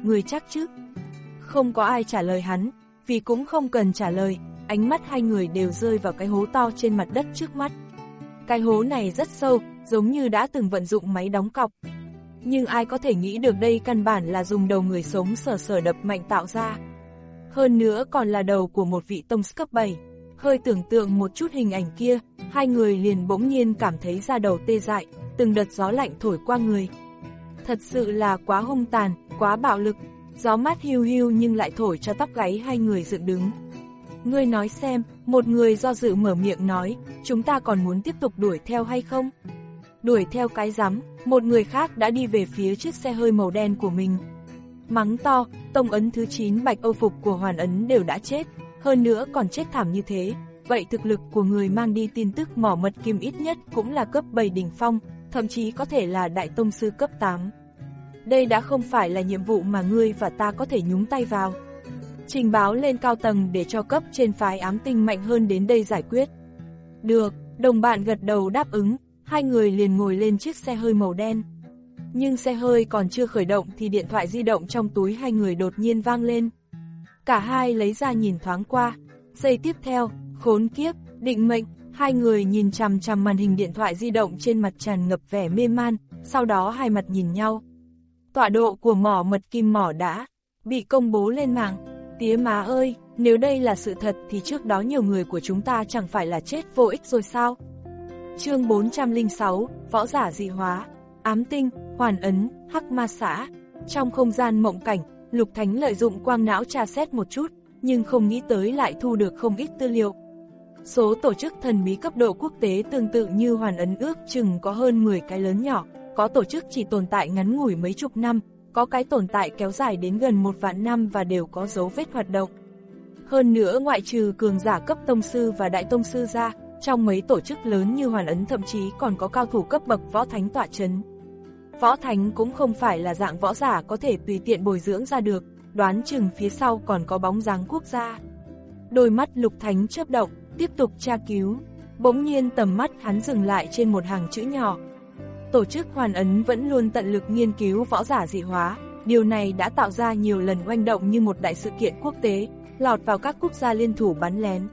người chắc chứ? Không có ai trả lời hắn, vì cũng không cần trả lời, ánh mắt hai người đều rơi vào cái hố to trên mặt đất trước mắt. Cái hố này rất sâu, giống như đã từng vận dụng máy đóng cọc. Nhưng ai có thể nghĩ được đây căn bản là dùng đầu người sống sờ sờ đập mạnh tạo ra. Hơn nữa còn là đầu của một vị tông sư cấp bảy. Hơi tưởng tượng một chút hình ảnh kia, hai người liền bỗng nhiên cảm thấy da đầu tê dại, từng đợt gió lạnh thổi qua người. Thật sự là quá hung tàn, quá bạo lực, gió mát hiu hiu nhưng lại thổi cho tóc gáy hai người dựng đứng. Ngươi nói xem, một người do dự mở miệng nói, chúng ta còn muốn tiếp tục đuổi theo hay không? Đuổi theo cái rắm, một người khác đã đi về phía chiếc xe hơi màu đen của mình. Mắng to, tông ấn thứ chín bạch âu phục của Hoàn Ấn đều đã chết, hơn nữa còn chết thảm như thế. Vậy thực lực của người mang đi tin tức mỏ mật kim ít nhất cũng là cấp bảy đỉnh phong, thậm chí có thể là đại tông sư cấp tám. Đây đã không phải là nhiệm vụ mà ngươi và ta có thể nhúng tay vào. Trình báo lên cao tầng để cho cấp trên phái ám tinh mạnh hơn đến đây giải quyết. Được, đồng bạn gật đầu đáp ứng, hai người liền ngồi lên chiếc xe hơi màu đen. Nhưng xe hơi còn chưa khởi động thì điện thoại di động trong túi hai người đột nhiên vang lên. Cả hai lấy ra nhìn thoáng qua. Giây tiếp theo, khốn kiếp, định mệnh, hai người nhìn chằm chằm màn hình điện thoại di động trên mặt tràn ngập vẻ mê man, sau đó hai mặt nhìn nhau. Tọa độ của mỏ mật kim mỏ đã bị công bố lên mạng. Tía má ơi, nếu đây là sự thật thì trước đó nhiều người của chúng ta chẳng phải là chết vô ích rồi sao? Chương bốn trăm lẻ sáu, võ giả dị hóa, ám tinh, Hoàn Ấn, Hắc Ma Xã. Trong không gian mộng cảnh, Lục Thánh lợi dụng quang não tra xét một chút, nhưng không nghĩ tới lại thu được không ít tư liệu. Số tổ chức thần bí cấp độ quốc tế tương tự như Hoàn Ấn ước chừng có hơn mười cái lớn nhỏ, có tổ chức chỉ tồn tại ngắn ngủi mấy chục năm, có cái tồn tại kéo dài đến gần một vạn năm và đều có dấu vết hoạt động. Hơn nữa ngoại trừ cường giả cấp tông sư và đại tông sư ra, trong mấy tổ chức lớn như Hoàn Ấn thậm chí còn có cao thủ cấp bậc võ thánh tọa chấn. Võ thánh cũng không phải là dạng võ giả có thể tùy tiện bồi dưỡng ra được, đoán chừng phía sau còn có bóng dáng quốc gia. Đôi mắt Lục Thánh chớp động, tiếp tục tra cứu, bỗng nhiên tầm mắt hắn dừng lại trên một hàng chữ nhỏ. Tổ chức Hoàn Ấn vẫn luôn tận lực nghiên cứu võ giả dị hóa, điều này đã tạo ra nhiều lần oanh động như một đại sự kiện quốc tế, lọt vào các quốc gia liên thủ bắn lén.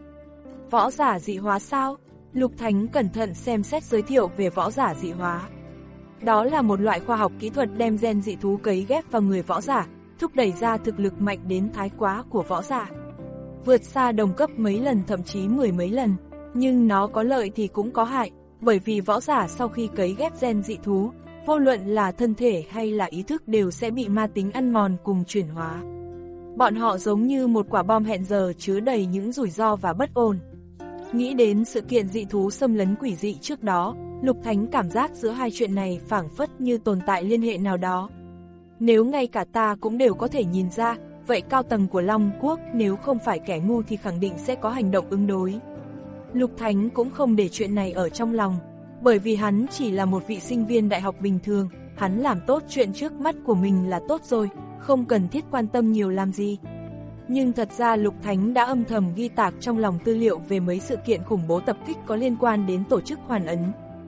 Võ giả dị hóa sao? Lục Thánh cẩn thận xem xét giới thiệu về võ giả dị hóa. Đó là một loại khoa học kỹ thuật đem gen dị thú cấy ghép vào người võ giả, thúc đẩy ra thực lực mạnh đến thái quá của võ giả. Vượt xa đồng cấp mấy lần thậm chí mười mấy lần, nhưng nó có lợi thì cũng có hại, bởi vì võ giả sau khi cấy ghép gen dị thú, vô luận là thân thể hay là ý thức đều sẽ bị ma tính ăn mòn cùng chuyển hóa. Bọn họ giống như một quả bom hẹn giờ chứa đầy những rủi ro và bất ổn. Nghĩ đến sự kiện dị thú xâm lấn quỷ dị trước đó, Lục Thánh cảm giác giữa hai chuyện này phảng phất như tồn tại liên hệ nào đó. Nếu ngay cả ta cũng đều có thể nhìn ra, vậy cao tầng của Long Quốc nếu không phải kẻ ngu thì khẳng định sẽ có hành động ứng đối. Lục Thánh cũng không để chuyện này ở trong lòng, bởi vì hắn chỉ là một vị sinh viên đại học bình thường, hắn làm tốt chuyện trước mắt của mình là tốt rồi, không cần thiết quan tâm nhiều làm gì. Nhưng thật ra Lục Thánh đã âm thầm ghi tạc trong lòng tư liệu về mấy sự kiện khủng bố tập kích có liên quan đến tổ chức Hoàn Ấn.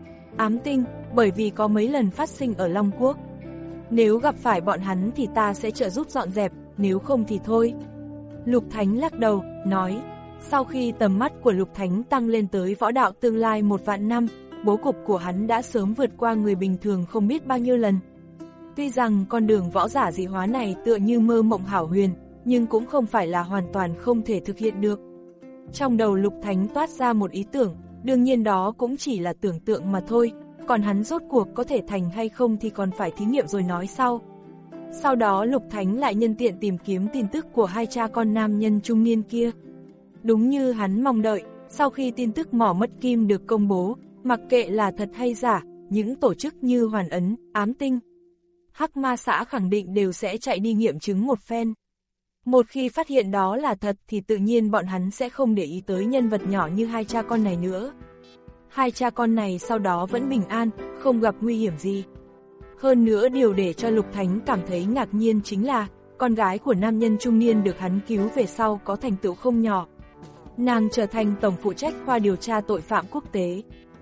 Ám tinh, bởi vì có mấy lần phát sinh ở Long Quốc. Nếu gặp phải bọn hắn thì ta sẽ trợ giúp dọn dẹp, nếu không thì thôi. Lục Thánh lắc đầu, nói, sau khi tầm mắt của Lục Thánh tăng lên tới võ đạo tương lai một vạn năm, bố cục của hắn đã sớm vượt qua người bình thường không biết bao nhiêu lần. Tuy rằng con đường võ giả dị hóa này tựa như mơ mộng hảo huyền, nhưng cũng không phải là hoàn toàn không thể thực hiện được. Trong đầu Lục Thánh toát ra một ý tưởng, đương nhiên đó cũng chỉ là tưởng tượng mà thôi, còn hắn rốt cuộc có thể thành hay không thì còn phải thí nghiệm rồi nói sau. Sau đó Lục Thánh lại nhân tiện tìm kiếm tin tức của hai cha con nam nhân trung niên kia. Đúng như hắn mong đợi, sau khi tin tức mỏ mất kim được công bố, mặc kệ là thật hay giả, những tổ chức như Hoàn Ấn, Ám Tinh, Hắc Ma Xã khẳng định đều sẽ chạy đi nghiệm chứng một phen. Một khi phát hiện đó là thật thì tự nhiên bọn hắn sẽ không để ý tới nhân vật nhỏ như hai cha con này nữa. Hai cha con này sau đó vẫn bình an, không gặp nguy hiểm gì. Hơn nữa điều để cho Lục Thánh cảm thấy ngạc nhiên chính là, con gái của nam nhân trung niên được hắn cứu về sau có thành tựu không nhỏ. Nàng trở thành tổng phụ trách khoa điều tra tội phạm quốc tế.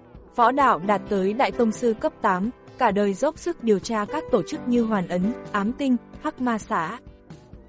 Võ đạo đạt tới đại tông sư cấp tám, cả đời dốc sức điều tra các tổ chức như Hoàn Ấn, Ám Tinh, Hắc Ma Xã.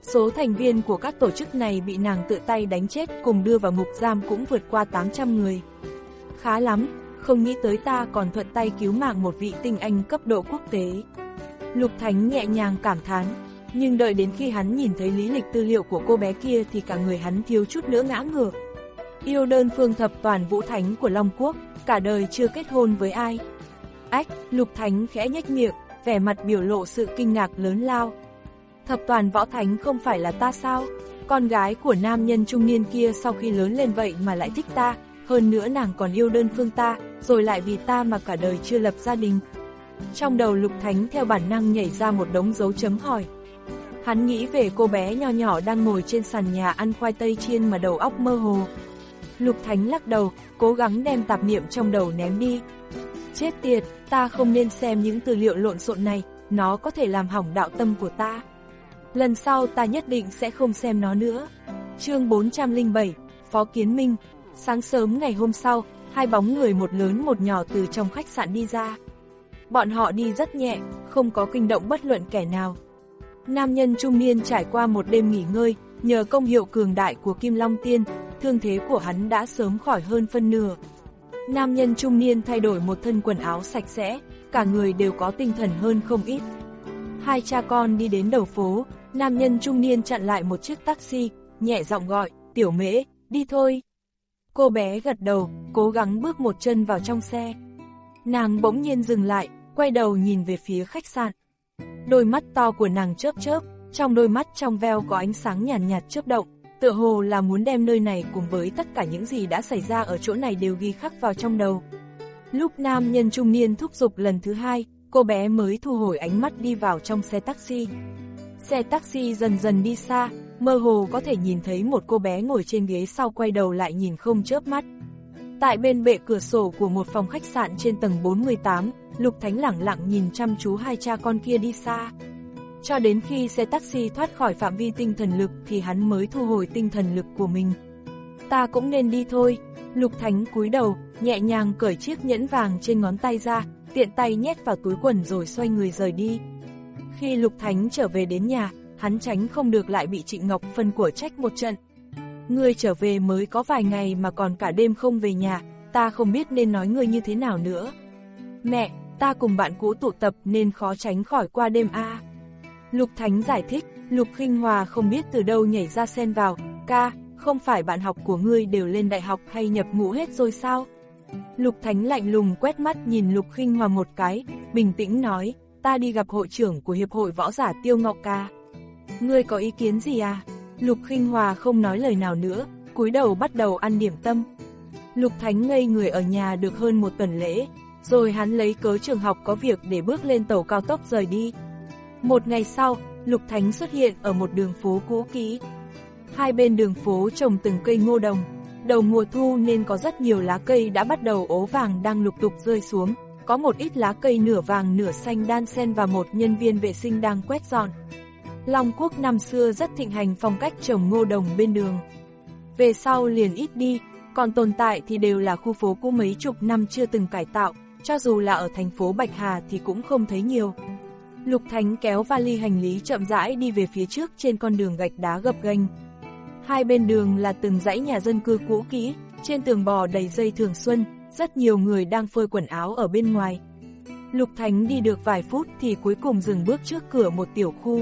Số thành viên của các tổ chức này bị nàng tự tay đánh chết cùng đưa vào ngục giam cũng vượt qua tám trăm người. Khá lắm, không nghĩ tới ta còn thuận tay cứu mạng một vị tinh anh cấp độ quốc tế. Lục Thánh nhẹ nhàng cảm thán, nhưng đợi đến khi hắn nhìn thấy lý lịch tư liệu của cô bé kia thì cả người hắn thiếu chút nữa ngã ngửa. Yêu đơn phương thập toàn vũ thánh của Long Quốc, cả đời chưa kết hôn với ai. Ách, Lục Thánh khẽ nhếch miệng, vẻ mặt biểu lộ sự kinh ngạc lớn lao. Thập toàn võ thánh không phải là ta sao? Con gái của nam nhân trung niên kia sau khi lớn lên vậy mà lại thích ta, hơn nữa nàng còn yêu đơn phương ta, rồi lại vì ta mà cả đời chưa lập gia đình. Trong đầu Lục Thánh theo bản năng nhảy ra một đống dấu chấm hỏi. Hắn nghĩ về cô bé nho nhỏ đang ngồi trên sàn nhà ăn khoai tây chiên mà đầu óc mơ hồ. Lục Thánh lắc đầu, cố gắng đem tạp niệm trong đầu ném đi. Chết tiệt, ta không nên xem những tư liệu lộn xộn này, nó có thể làm hỏng đạo tâm của ta. Lần sau ta nhất định sẽ không xem nó nữa. Chương bốn trăm lẻ bảy, Phó Kiến Minh. Sáng sớm ngày hôm sau, hai bóng người một lớn một nhỏ từ trong khách sạn đi ra. Bọn họ đi rất nhẹ, không có kinh động bất luận kẻ nào. Nam nhân trung niên trải qua một đêm nghỉ ngơi, nhờ công hiệu cường đại của Kim Long Tiên, thương thế của hắn đã sớm khỏi hơn phân nửa. Nam nhân trung niên thay đổi một thân quần áo sạch sẽ, cả người đều có tinh thần hơn không ít. Hai cha con đi đến đầu phố, nam nhân trung niên chặn lại một chiếc taxi, nhẹ giọng gọi, Tiểu Mễ, đi thôi. Cô bé gật đầu, cố gắng bước một chân vào trong xe. Nàng bỗng nhiên dừng lại, quay đầu nhìn về phía khách sạn. Đôi mắt to của nàng chớp chớp, trong đôi mắt trong veo có ánh sáng nhàn nhạt, nhạt chớp động, tựa hồ là muốn đem nơi này cùng với tất cả những gì đã xảy ra ở chỗ này đều ghi khắc vào trong đầu. Lúc nam nhân trung niên thúc giục lần thứ hai, cô bé mới thu hồi ánh mắt đi vào trong xe taxi. Xe taxi dần dần đi xa, mơ hồ có thể nhìn thấy một cô bé ngồi trên ghế sau quay đầu lại nhìn không chớp mắt. Tại bên bệ cửa sổ của một phòng khách sạn trên tầng bốn mươi tám, Lục Thánh lẳng lặng nhìn chăm chú hai cha con kia đi xa. Cho đến khi xe taxi thoát khỏi phạm vi tinh thần lực thì hắn mới thu hồi tinh thần lực của mình. Ta cũng nên đi thôi. Lục Thánh cúi đầu, nhẹ nhàng cởi chiếc nhẫn vàng trên ngón tay ra, tiện tay nhét vào túi quần rồi xoay người rời đi. Khi Lục Thánh trở về đến nhà, hắn tránh không được lại bị Trịnh Ngọc Phân của trách một trận. Ngươi trở về mới có vài ngày mà còn cả đêm không về nhà, ta không biết nên nói ngươi như thế nào nữa. Mẹ, ta cùng bạn cũ tụ tập nên khó tránh khỏi qua đêm a. Lục Thánh giải thích. Lục Khinh Hòa không biết từ đâu nhảy ra xen vào, ca, không phải bạn học của ngươi đều lên đại học hay nhập ngũ hết rồi sao? Lục Thánh lạnh lùng quét mắt nhìn Lục Khinh Hòa một cái, bình tĩnh nói, ta đi gặp hội trưởng của Hiệp hội Võ giả Tiêu Ngọc ca. Ngươi có ý kiến gì à? Lục Khinh Hòa không nói lời nào nữa, cúi đầu bắt đầu ăn điểm tâm. Lục Thánh ngây người ở nhà được hơn một tuần lễ, rồi hắn lấy cớ trường học có việc để bước lên tàu cao tốc rời đi. Một ngày sau, Lục Thánh xuất hiện ở một đường phố cũ kỹ. Hai bên đường phố trồng từng cây ngô đồng, đầu mùa thu nên có rất nhiều lá cây đã bắt đầu ố vàng đang lục tục rơi xuống, có một ít lá cây nửa vàng nửa xanh đan xen và một nhân viên vệ sinh đang quét dọn. Long Quốc năm xưa rất thịnh hành phong cách trồng ngô đồng bên đường. Về sau liền ít đi, còn tồn tại thì đều là khu phố cũ mấy chục năm chưa từng cải tạo, cho dù là ở thành phố Bạch Hà thì cũng không thấy nhiều. Lục Thánh kéo vali hành lý chậm rãi đi về phía trước trên con đường gạch đá gập ghềnh. Hai bên đường là từng dãy nhà dân cư cũ kỹ, trên tường bò đầy dây thường xuân, rất nhiều người đang phơi quần áo ở bên ngoài. Lục Thánh đi được vài phút thì cuối cùng dừng bước trước cửa một tiểu khu.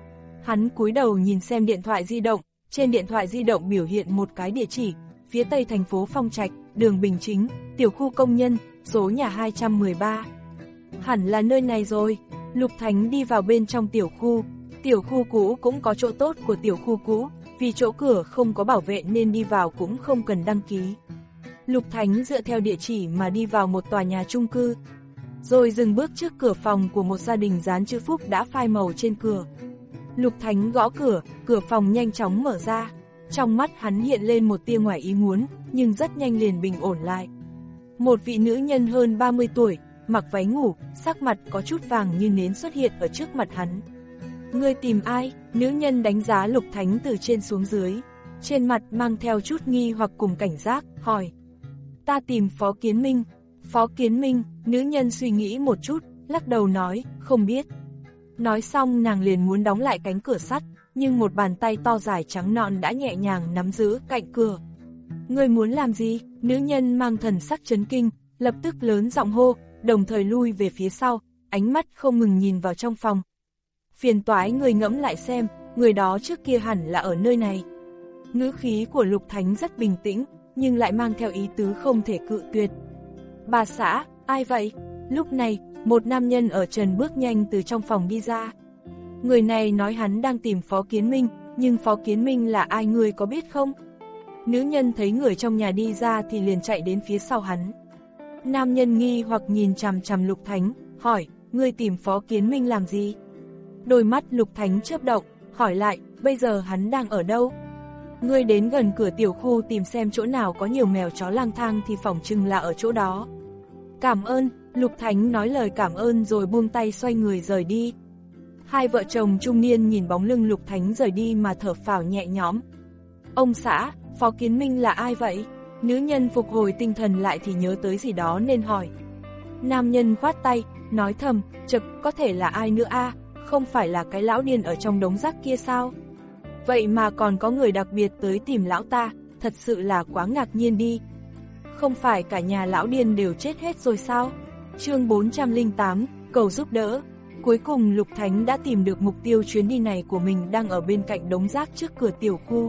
Hắn cúi đầu nhìn xem điện thoại di động, trên điện thoại di động biểu hiện một cái địa chỉ, phía tây thành phố Phong Trạch, đường Bình Chính, tiểu khu công nhân, số nhà hai trăm mười ba. Hẳn là nơi này rồi. Lục Thánh đi vào bên trong tiểu khu. Tiểu khu cũ cũng có chỗ tốt của tiểu khu cũ, vì chỗ cửa không có bảo vệ nên đi vào cũng không cần đăng ký. Lục Thánh dựa theo địa chỉ mà đi vào một tòa nhà chung cư, rồi dừng bước trước cửa phòng của một gia đình dán chữ Phúc đã phai màu trên cửa. Lục Thánh gõ cửa, cửa phòng nhanh chóng mở ra. Trong mắt hắn hiện lên một tia ngoài ý muốn, nhưng rất nhanh liền bình ổn lại. Một vị nữ nhân hơn ba mươi tuổi, mặc váy ngủ, sắc mặt có chút vàng như nến xuất hiện ở trước mặt hắn. Ngươi tìm ai? Nữ nhân đánh giá Lục Thánh từ trên xuống dưới, trên mặt mang theo chút nghi hoặc cùng cảnh giác, hỏi. Ta tìm Phó Kiến Minh. Phó Kiến Minh, nữ nhân suy nghĩ một chút, lắc đầu nói, không biết. Nói xong nàng liền muốn đóng lại cánh cửa sắt, nhưng một bàn tay to dài trắng nõn đã nhẹ nhàng nắm giữ cạnh cửa. Ngươi muốn làm gì? Nữ nhân mang thần sắc chấn kinh, lập tức lớn giọng hô, đồng thời lui về phía sau, ánh mắt không ngừng nhìn vào trong phòng. Phiền toái người ngẫm lại xem, người đó trước kia hẳn là ở nơi này. Ngữ khí của Lục Thánh rất bình tĩnh, nhưng lại mang theo ý tứ không thể cự tuyệt. Bà xã, ai vậy? Lúc này, một nam nhân ở trần bước nhanh từ trong phòng đi ra. Người này nói hắn đang tìm Phó Kiến Minh, nhưng Phó Kiến Minh là ai ngươi có biết không? Nữ nhân thấy người trong nhà đi ra thì liền chạy đến phía sau hắn. Nam nhân nghi hoặc nhìn chằm chằm Lục Thánh, hỏi, ngươi tìm Phó Kiến Minh làm gì? Đôi mắt Lục Thánh chớp động, hỏi lại, bây giờ hắn đang ở đâu? Ngươi đến gần cửa tiểu khu tìm xem chỗ nào có nhiều mèo chó lang thang thì phỏng chừng là ở chỗ đó. Cảm ơn, Lục Thánh nói lời cảm ơn rồi buông tay xoay người rời đi. Hai vợ chồng trung niên nhìn bóng lưng Lục Thánh rời đi mà thở phào nhẹ nhõm. Ông xã, Phó Kiến Minh là ai vậy? Nữ nhân phục hồi tinh thần lại thì nhớ tới gì đó nên hỏi. Nam nhân khoát tay, nói thầm, chực, có thể là ai nữa a? À? Không phải là cái lão điên ở trong đống rác kia sao? Vậy mà còn có người đặc biệt tới tìm lão ta, thật sự là quá ngạc nhiên đi. Không phải cả nhà lão điên đều chết hết rồi sao? Chương bốn trăm lẻ tám, cầu giúp đỡ. Cuối cùng Lục Thánh đã tìm được mục tiêu chuyến đi này của mình đang ở bên cạnh đống rác trước cửa tiểu khu.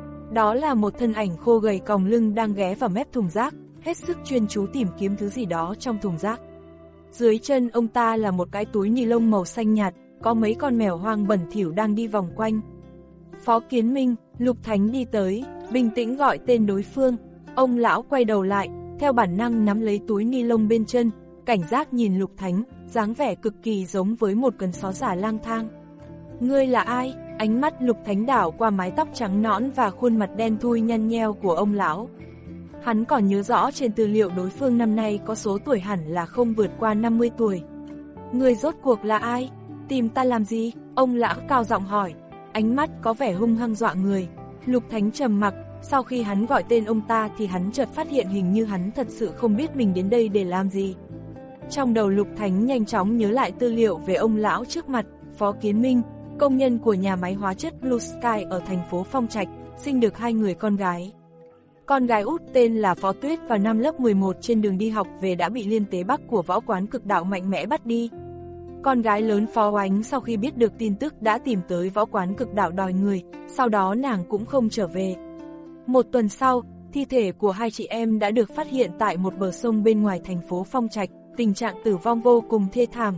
Đó là một thân ảnh khô gầy còng lưng đang ghé vào mép thùng rác, hết sức chuyên chú tìm kiếm thứ gì đó trong thùng rác. Dưới chân ông ta là một cái túi ni lông màu xanh nhạt, có mấy con mèo hoang bẩn thỉu đang đi vòng quanh. Phó Kiến Minh, Lục Thánh đi tới, bình tĩnh gọi tên đối phương. Ông lão quay đầu lại, theo bản năng nắm lấy túi ni lông bên chân, cảnh giác nhìn Lục Thánh, dáng vẻ cực kỳ giống với một con chó già lang thang. Ngươi là ai? Ánh mắt Lục Thánh đảo qua mái tóc trắng nõn và khuôn mặt đen thui nhăn nheo của ông lão. Hắn còn nhớ rõ trên tư liệu đối phương năm nay có số tuổi hẳn là không vượt qua năm mươi tuổi. Ngươi rốt cuộc là ai? Tìm ta làm gì? Ông lão cao giọng hỏi, ánh mắt có vẻ hung hăng dọa người. Lục Thánh trầm mặc, sau khi hắn gọi tên ông ta thì hắn chợt phát hiện hình như hắn thật sự không biết mình đến đây để làm gì. Trong đầu Lục Thánh nhanh chóng nhớ lại tư liệu về ông lão trước mặt, Phó Kiến Minh, công nhân của nhà máy hóa chất Blue Sky ở thành phố Phong Trạch, sinh được hai người con gái. Con gái út tên là Phó Tuyết vào năm lớp mười một trên đường đi học về đã bị Liên Tế Bắc của võ quán cực đạo mạnh mẽ bắt đi. Con gái lớn Phó Oánh sau khi biết được tin tức đã tìm tới võ quán cực đạo đòi người, sau đó nàng cũng không trở về. Một tuần sau, thi thể của hai chị em đã được phát hiện tại một bờ sông bên ngoài thành phố Phong Trạch, tình trạng tử vong vô cùng thê thảm.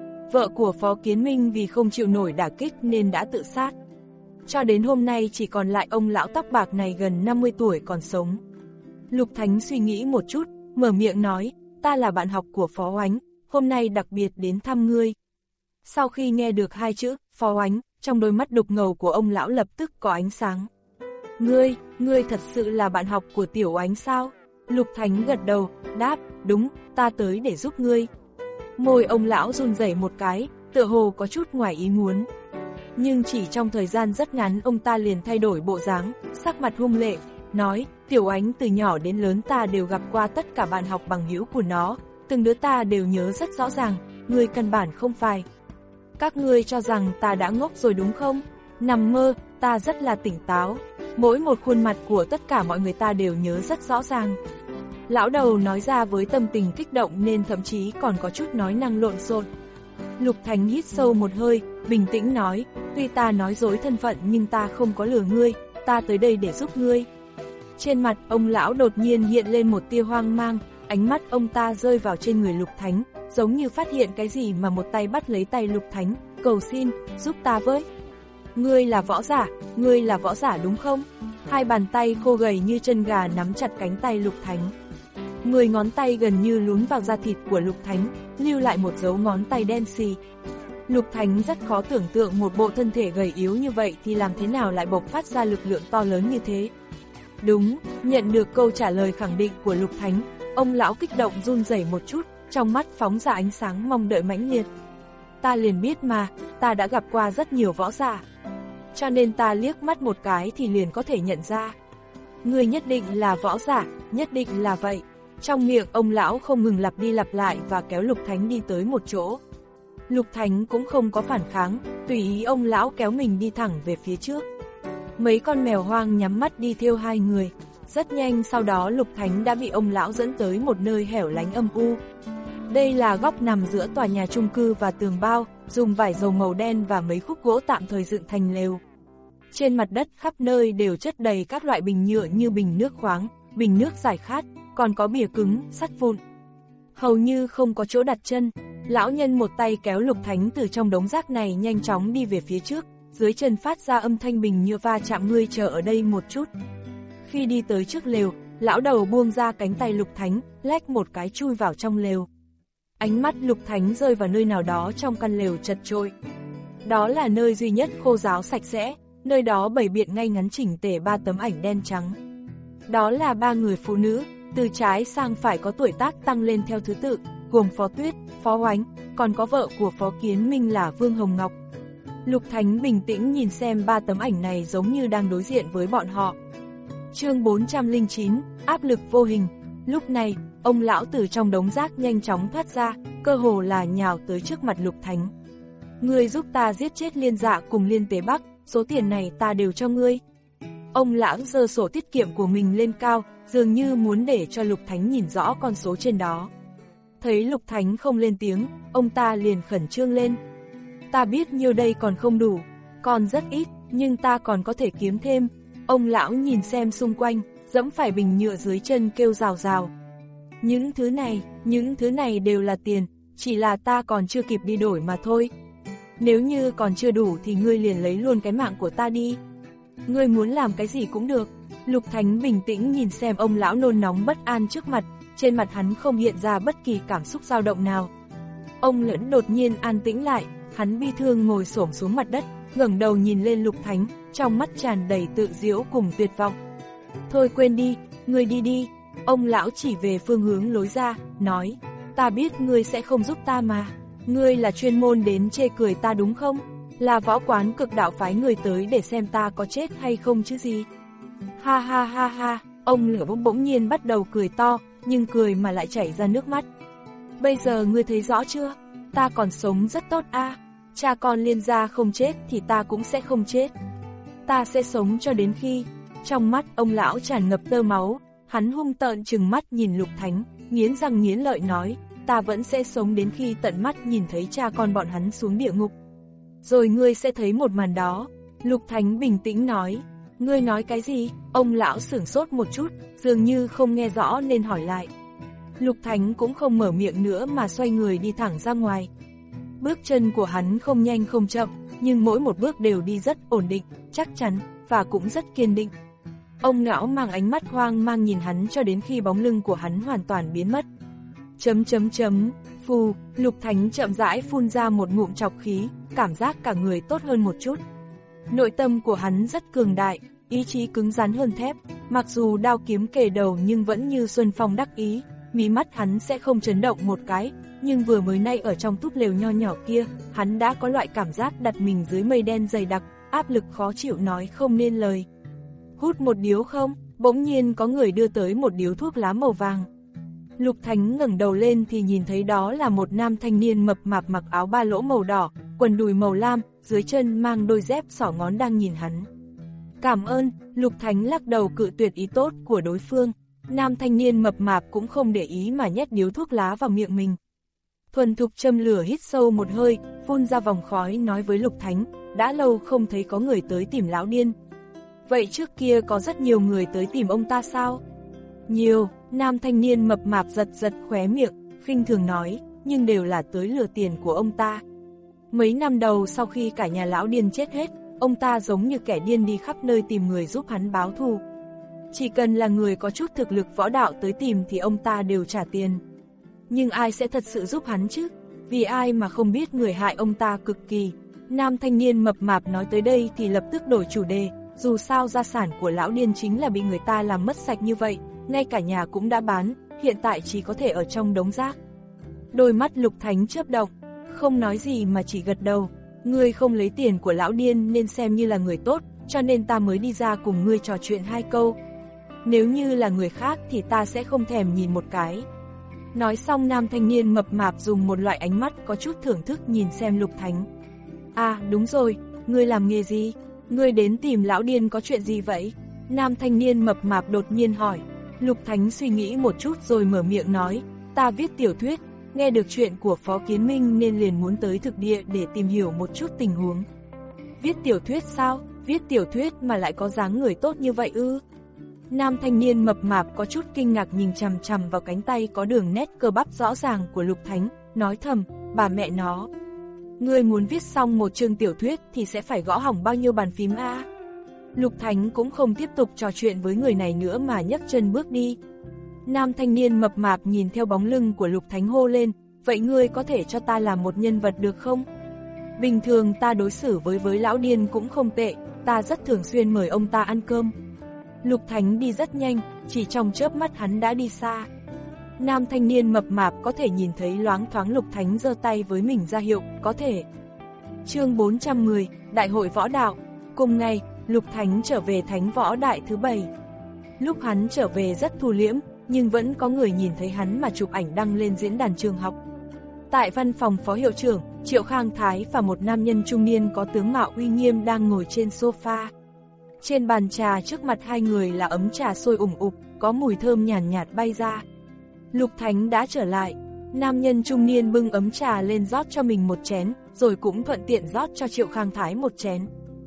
Vợ của Phó Kiến Minh vì không chịu nổi đả kích nên đã tự sát. Cho đến hôm nay chỉ còn lại ông lão tóc bạc này gần năm mươi tuổi còn sống. Lục Thánh suy nghĩ một chút, mở miệng nói, ta là bạn học của Phó Oánh, hôm nay đặc biệt đến thăm ngươi. Sau khi nghe được hai chữ, Phó Oánh, trong đôi mắt đục ngầu của ông lão lập tức có ánh sáng. Ngươi, ngươi thật sự là bạn học của Tiểu Oánh sao? Lục Thánh gật đầu, đáp, đúng, ta tới để giúp ngươi. Môi ông lão run rẩy một cái, tựa hồ có chút ngoài ý muốn. Nhưng chỉ trong thời gian rất ngắn ông ta liền thay đổi bộ dáng, sắc mặt hung lệ, nói, Tiểu Oánh từ nhỏ đến lớn ta đều gặp qua tất cả bạn học bằng hữu của nó, từng đứa ta đều nhớ rất rõ ràng, ngươi căn bản không phải. Các ngươi cho rằng ta đã ngốc rồi đúng không? Nằm mơ, ta rất là tỉnh táo, mỗi một khuôn mặt của tất cả mọi người ta đều nhớ rất rõ ràng. Lão đầu nói ra với tâm tình kích động nên thậm chí còn có chút nói năng lộn xộn. Lục Thánh hít sâu một hơi, bình tĩnh nói, tuy ta nói dối thân phận nhưng ta không có lừa ngươi, ta tới đây để giúp ngươi. Trên mặt ông lão đột nhiên hiện lên một tia hoang mang, ánh mắt ông ta rơi vào trên người Lục Thánh, giống như phát hiện cái gì mà một tay bắt lấy tay Lục Thánh, cầu xin, giúp ta với. Ngươi là võ giả, ngươi là võ giả đúng không? Hai bàn tay khô gầy như chân gà nắm chặt cánh tay Lục Thánh. Mười ngón tay gần như lún vào da thịt của Lục Thánh, lưu lại một dấu ngón tay đen xì. Lục Thánh rất khó tưởng tượng một bộ thân thể gầy yếu như vậy thì làm thế nào lại bộc phát ra lực lượng to lớn như thế. Đúng, nhận được câu trả lời khẳng định của Lục Thánh, ông lão kích động run rẩy một chút, trong mắt phóng ra ánh sáng mong đợi mãnh liệt. Ta liền biết mà, ta đã gặp qua rất nhiều võ giả, cho nên ta liếc mắt một cái thì liền có thể nhận ra. Ngươi nhất định là võ giả, nhất định là vậy. Trong miệng ông lão không ngừng lặp đi lặp lại và kéo Lục Thánh đi tới một chỗ. Lục Thánh cũng không có phản kháng, tùy ý ông lão kéo mình đi thẳng về phía trước. Mấy con mèo hoang nhắm mắt đi theo hai người. Rất nhanh sau đó Lục Thánh đã bị ông lão dẫn tới một nơi hẻo lánh âm u. Đây là góc nằm giữa tòa nhà chung cư và tường bao, dùng vải dầu màu đen và mấy khúc gỗ tạm thời dựng thành lều. Trên mặt đất khắp nơi đều chất đầy các loại bình nhựa như bình nước khoáng, bình nước giải khát, còn có bìa cứng, sắt vụn. Hầu như không có chỗ đặt chân, lão nhân một tay kéo Lục Thánh từ trong đống rác này nhanh chóng đi về phía trước, dưới chân phát ra âm thanh bình nhựa va chạm, ngươi chờ ở đây một chút. Khi đi tới trước lều, lão đầu buông ra cánh tay Lục Thánh, lách một cái chui vào trong lều. Ánh mắt Lục Thánh rơi vào nơi nào đó trong căn lều chật chội. Đó là nơi duy nhất khô ráo sạch sẽ, nơi đó bày biện ngay ngắn chỉnh tề ba tấm ảnh đen trắng. Đó là ba người phụ nữ, từ trái sang phải có tuổi tác tăng lên theo thứ tự, gồm Phó Tuyết, Phó Oánh, còn có vợ của Phó Kiến Minh là Vương Hồng Ngọc. Lục Thánh bình tĩnh nhìn xem ba tấm ảnh này giống như đang đối diện với bọn họ. Chương bốn trăm lẻ chín, áp lực vô hình. Lúc này, ông lão từ trong đống rác nhanh chóng thoát ra, cơ hồ là nhào tới trước mặt Lục Thánh. Ngươi giúp ta giết chết Liên Dạ cùng Liên Tế Bắc, số tiền này ta đều cho ngươi. Ông lão giơ sổ tiết kiệm của mình lên cao, dường như muốn để cho Lục Thánh nhìn rõ con số trên đó. Thấy Lục Thánh không lên tiếng, ông ta liền khẩn trương lên. Ta biết nhiêu đây còn không đủ, còn rất ít, nhưng ta còn có thể kiếm thêm. Ông lão nhìn xem xung quanh, dẫm phải bình nhựa dưới chân kêu rào rào. Những thứ này, những thứ này đều là tiền, chỉ là ta còn chưa kịp đi đổi mà thôi. Nếu như còn chưa đủ thì ngươi liền lấy luôn cái mạng của ta đi. Ngươi muốn làm cái gì cũng được. Lục Thánh bình tĩnh nhìn xem ông lão nôn nóng bất an trước mặt, trên mặt hắn không hiện ra bất kỳ cảm xúc dao động nào. Ông lẫn đột nhiên an tĩnh lại, hắn bi thương ngồi xổm xuống mặt đất, ngẩng đầu nhìn lên Lục Thánh, trong mắt tràn đầy tự giễu cùng tuyệt vọng. Thôi quên đi, ngươi đi đi. Ông lão chỉ về phương hướng lối ra, nói, ta biết ngươi sẽ không giúp ta mà. Ngươi là chuyên môn đến chê cười ta đúng không? Là võ quán Cực Đạo phái người tới để xem ta có chết hay không chứ gì? Ha ha ha ha, ông lửa bỗng bỗng nhiên bắt đầu cười to, nhưng cười mà lại chảy ra nước mắt. Bây giờ ngươi thấy rõ chưa? Ta còn sống rất tốt a. À? Cha con Liên gia không chết thì ta cũng sẽ không chết. Ta sẽ sống cho đến khi... Trong mắt ông lão tràn ngập tơ máu, hắn hung tợn trừng mắt nhìn Lục Thánh, nghiến răng nghiến lợi nói, ta vẫn sẽ sống đến khi tận mắt nhìn thấy cha con bọn hắn xuống địa ngục. Rồi ngươi sẽ thấy một màn đó. Lục Thánh bình tĩnh nói, ngươi nói cái gì? Ông lão sửng sốt một chút, dường như không nghe rõ nên hỏi lại. Lục Thánh cũng không mở miệng nữa mà xoay người đi thẳng ra ngoài. Bước chân của hắn không nhanh không chậm, nhưng mỗi một bước đều đi rất ổn định, chắc chắn, và cũng rất kiên định. Ông lão mang ánh mắt hoang mang nhìn hắn cho đến khi bóng lưng của hắn hoàn toàn biến mất. Chấm chấm chấm, phù, Lục Thánh chậm rãi phun ra một ngụm trọc khí, cảm giác cả người tốt hơn một chút. Nội tâm của hắn rất cường đại, ý chí cứng rắn hơn thép, mặc dù đao kiếm kề đầu nhưng vẫn như xuân phong đắc ý, mí mắt hắn sẽ không chấn động một cái, nhưng vừa mới nay ở trong túp lều nho nhỏ kia, hắn đã có loại cảm giác đặt mình dưới mây đen dày đặc, áp lực khó chịu nói không nên lời. Hút một điếu không? Bỗng nhiên có người đưa tới một điếu thuốc lá màu vàng. Lục Thánh ngẩng đầu lên thì nhìn thấy đó là một nam thanh niên mập mạp mặc áo ba lỗ màu đỏ, quần đùi màu lam, dưới chân mang đôi dép xỏ ngón đang nhìn hắn. Cảm ơn, Lục Thánh lắc đầu cự tuyệt ý tốt của đối phương. Nam thanh niên mập mạp cũng không để ý mà nhét điếu thuốc lá vào miệng mình. Thuần thục châm lửa hít sâu một hơi, phun ra vòng khói nói với Lục Thánh, đã lâu không thấy có người tới tìm lão điên. Vậy trước kia có rất nhiều người tới tìm ông ta sao? Nhiều, nam thanh niên mập mạp giật giật khóe miệng, khinh thường nói, nhưng đều là tới lừa tiền của ông ta. Mấy năm đầu sau khi cả nhà lão điên chết hết, ông ta giống như kẻ điên đi khắp nơi tìm người giúp hắn báo thù. Chỉ cần là người có chút thực lực võ đạo tới tìm thì ông ta đều trả tiền. Nhưng ai sẽ thật sự giúp hắn chứ? Vì ai mà không biết người hại ông ta cực kỳ. Nam thanh niên mập mạp nói tới đây thì lập tức đổi chủ đề, dù sao gia sản của lão điên chính là bị người ta làm mất sạch như vậy, ngay cả nhà cũng đã bán, hiện tại chỉ có thể ở trong đống rác. Đôi mắt Lục Thánh chớp động, không nói gì mà chỉ gật đầu, ngươi không lấy tiền của lão điên nên xem như là người tốt, cho nên ta mới đi ra cùng ngươi trò chuyện hai câu. Nếu như là người khác thì ta sẽ không thèm nhìn một cái. Nói xong nam thanh niên mập mạp dùng một loại ánh mắt có chút thưởng thức nhìn xem Lục Thánh. À đúng rồi, ngươi làm nghề gì? Ngươi đến tìm lão điên có chuyện gì vậy? Nam thanh niên mập mạp đột nhiên hỏi. Lục Thánh suy nghĩ một chút rồi mở miệng nói, ta viết tiểu thuyết, nghe được chuyện của Phó Kiến Minh nên liền muốn tới thực địa để tìm hiểu một chút tình huống. Viết tiểu thuyết sao? Viết tiểu thuyết mà lại có dáng người tốt như vậy ư? Nam thanh niên mập mạp có chút kinh ngạc nhìn chằm chằm vào cánh tay có đường nét cơ bắp rõ ràng của Lục Thánh, nói thầm, bà mẹ nó. Ngươi muốn viết xong một chương tiểu thuyết thì sẽ phải gõ hỏng bao nhiêu bàn phím a? Lục Thánh cũng không tiếp tục trò chuyện với người này nữa mà nhấc chân bước đi. Nam thanh niên mập mạp nhìn theo bóng lưng của Lục Thánh hô lên, vậy ngươi có thể cho ta làm một nhân vật được không? Bình thường ta đối xử với với lão điên cũng không tệ, ta rất thường xuyên mời ông ta ăn cơm. Lục Thánh đi rất nhanh, chỉ trong chớp mắt hắn đã đi xa. Nam thanh niên mập mạp có thể nhìn thấy loáng thoáng Lục Thánh giơ tay với mình ra hiệu, có thể. Chương bốn trăm mười, Đại hội võ đạo. Cùng ngày, Lục Thánh trở về Thánh Võ Đại thứ bảy. Lúc hắn trở về rất thu liễm, nhưng vẫn có người nhìn thấy hắn mà chụp ảnh đăng lên diễn đàn trường học. Tại văn phòng phó hiệu trưởng, Triệu Khang Thái và một nam nhân trung niên có tướng mạo uy nghiêm đang ngồi trên sofa. Trên bàn trà trước mặt hai người là ấm trà sôi ủng ục, có mùi thơm nhàn nhạt, nhạt bay ra. Lục Thánh đã trở lại, nam nhân trung niên bưng ấm trà lên rót cho mình một chén, rồi cũng thuận tiện rót cho Triệu Khang Thái một chén.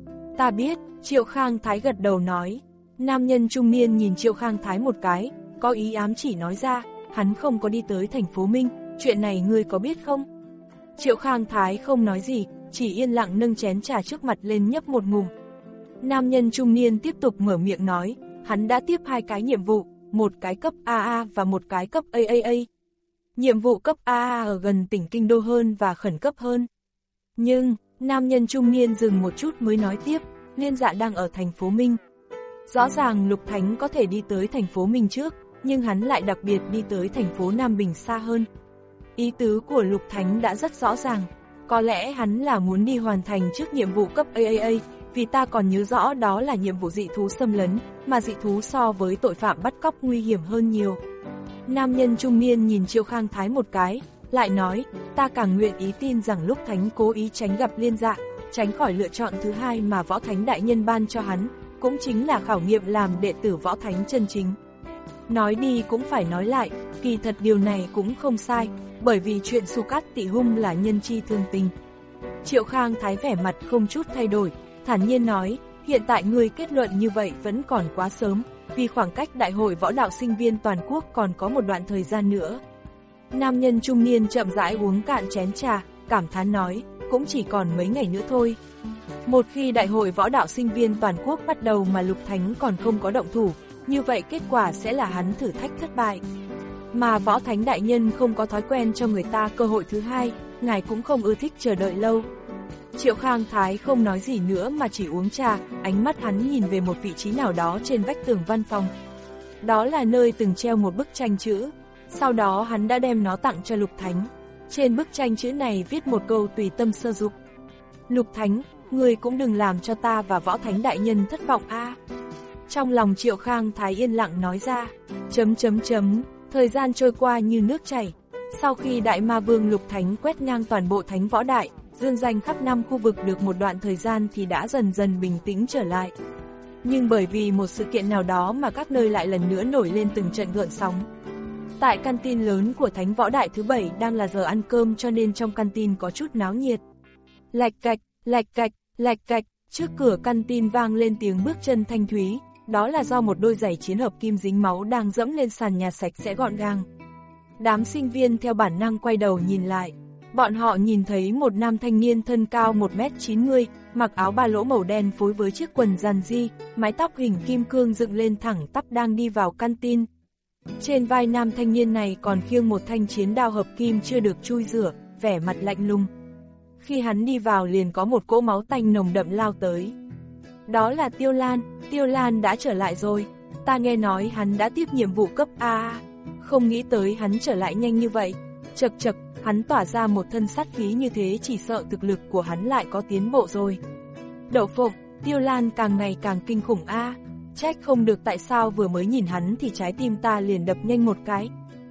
Ta biết, Triệu Khang Thái gật đầu nói. Nam nhân trung niên nhìn Triệu Khang Thái một cái, có ý ám chỉ nói ra, hắn không có đi tới thành phố Minh, chuyện này ngươi có biết không? Triệu Khang Thái không nói gì, chỉ yên lặng nâng chén trà trước mặt lên nhấp một ngụm. Nam nhân trung niên tiếp tục mở miệng nói, hắn đã tiếp hai cái nhiệm vụ, một cái cấp a a và một cái cấp a a a. Nhiệm vụ cấp a a ở gần tỉnh Kinh Đô hơn và khẩn cấp hơn. Nhưng, nam nhân trung niên dừng một chút mới nói tiếp, Liên Dạ đang ở thành phố Minh. Rõ ràng Lục Thánh có thể đi tới thành phố Minh trước, nhưng hắn lại đặc biệt đi tới thành phố Nam Bình xa hơn. Ý tứ của Lục Thánh đã rất rõ ràng, có lẽ hắn là muốn đi hoàn thành trước nhiệm vụ cấp a a a, vì ta còn nhớ rõ đó là nhiệm vụ dị thú xâm lấn, mà dị thú so với tội phạm bắt cóc nguy hiểm hơn nhiều. Nam nhân trung niên nhìn Triệu Khang Thái một cái, lại nói, ta càng nguyện ý tin rằng Lục Thánh cố ý tránh gặp Liên Dạ, tránh khỏi lựa chọn thứ hai mà Võ Thánh Đại Nhân ban cho hắn, cũng chính là khảo nghiệm làm đệ tử Võ Thánh chân chính. Nói đi cũng phải nói lại, kỳ thật điều này cũng không sai, bởi vì chuyện Su Cát Tị Hung là nhân chi thương tình. Triệu Khang Thái vẻ mặt không chút thay đổi, thản nhiên nói, hiện tại ngươi kết luận như vậy vẫn còn quá sớm, vì khoảng cách Đại hội Võ đạo sinh viên toàn quốc còn có một đoạn thời gian nữa. Nam nhân trung niên chậm rãi uống cạn chén trà, cảm thán nói, cũng chỉ còn mấy ngày nữa thôi. Một khi Đại hội Võ đạo sinh viên toàn quốc bắt đầu mà Lục Thánh còn không có động thủ, như vậy kết quả sẽ là hắn thử thách thất bại. Mà Võ Thánh Đại Nhân không có thói quen cho người ta cơ hội thứ hai, ngài cũng không ưa thích chờ đợi lâu. Triệu Khang Thái không nói gì nữa mà chỉ uống trà, ánh mắt hắn nhìn về một vị trí nào đó trên vách tường văn phòng. Đó là nơi từng treo một bức tranh chữ, sau đó hắn đã đem nó tặng cho Lục Thánh. Trên bức tranh chữ này viết một câu tùy tâm sơ dục. Lục Thánh, ngươi cũng đừng làm cho ta và Võ Thánh Đại Nhân thất vọng a. Trong lòng Triệu Khang Thái yên lặng nói ra, chấm chấm chấm, thời gian trôi qua như nước chảy. Sau khi Đại Ma Vương Lục Thánh quét ngang toàn bộ Thánh Võ Đại, dương danh khắp năm khu vực được một đoạn thời gian thì đã dần dần bình tĩnh trở lại. Nhưng bởi vì một sự kiện nào đó mà các nơi lại lần nữa nổi lên từng trận gợn sóng. Tại căn tin lớn của Thánh Võ Đại thứ bảy đang là giờ ăn cơm cho nên trong căn tin có chút náo nhiệt. Lạch cạch, lạch cạch, lạch cạch, trước cửa căn tin vang lên tiếng bước chân thanh thúy, đó là do một đôi giày chiến hợp kim dính máu đang dẫm lên sàn nhà sạch sẽ gọn gàng. Đám sinh viên theo bản năng quay đầu nhìn lại. Bọn họ nhìn thấy một nam thanh niên thân cao một mét chín mươi, mặc áo ba lỗ màu đen phối với chiếc quần giàn di, mái tóc hình kim cương dựng lên thẳng tắp đang đi vào căn tin. Trên vai nam thanh niên này còn khiêng một thanh chiến đao hợp kim chưa được chui rửa, vẻ mặt lạnh lùng. Khi hắn đi vào liền có một cỗ máu tanh nồng đậm lao tới. Đó là Tiêu Lan, Tiêu Lan đã trở lại rồi. Ta nghe nói hắn đã tiếp nhiệm vụ cấp A, không nghĩ tới hắn trở lại nhanh như vậy. Chật chật, hắn tỏa ra một thân sát khí như thế chỉ sợ thực lực của hắn lại có tiến bộ rồi. Đậu phộng, Tiêu Lan càng ngày càng kinh khủng a. Trách không được tại sao vừa mới nhìn hắn thì trái tim ta liền đập nhanh một cái.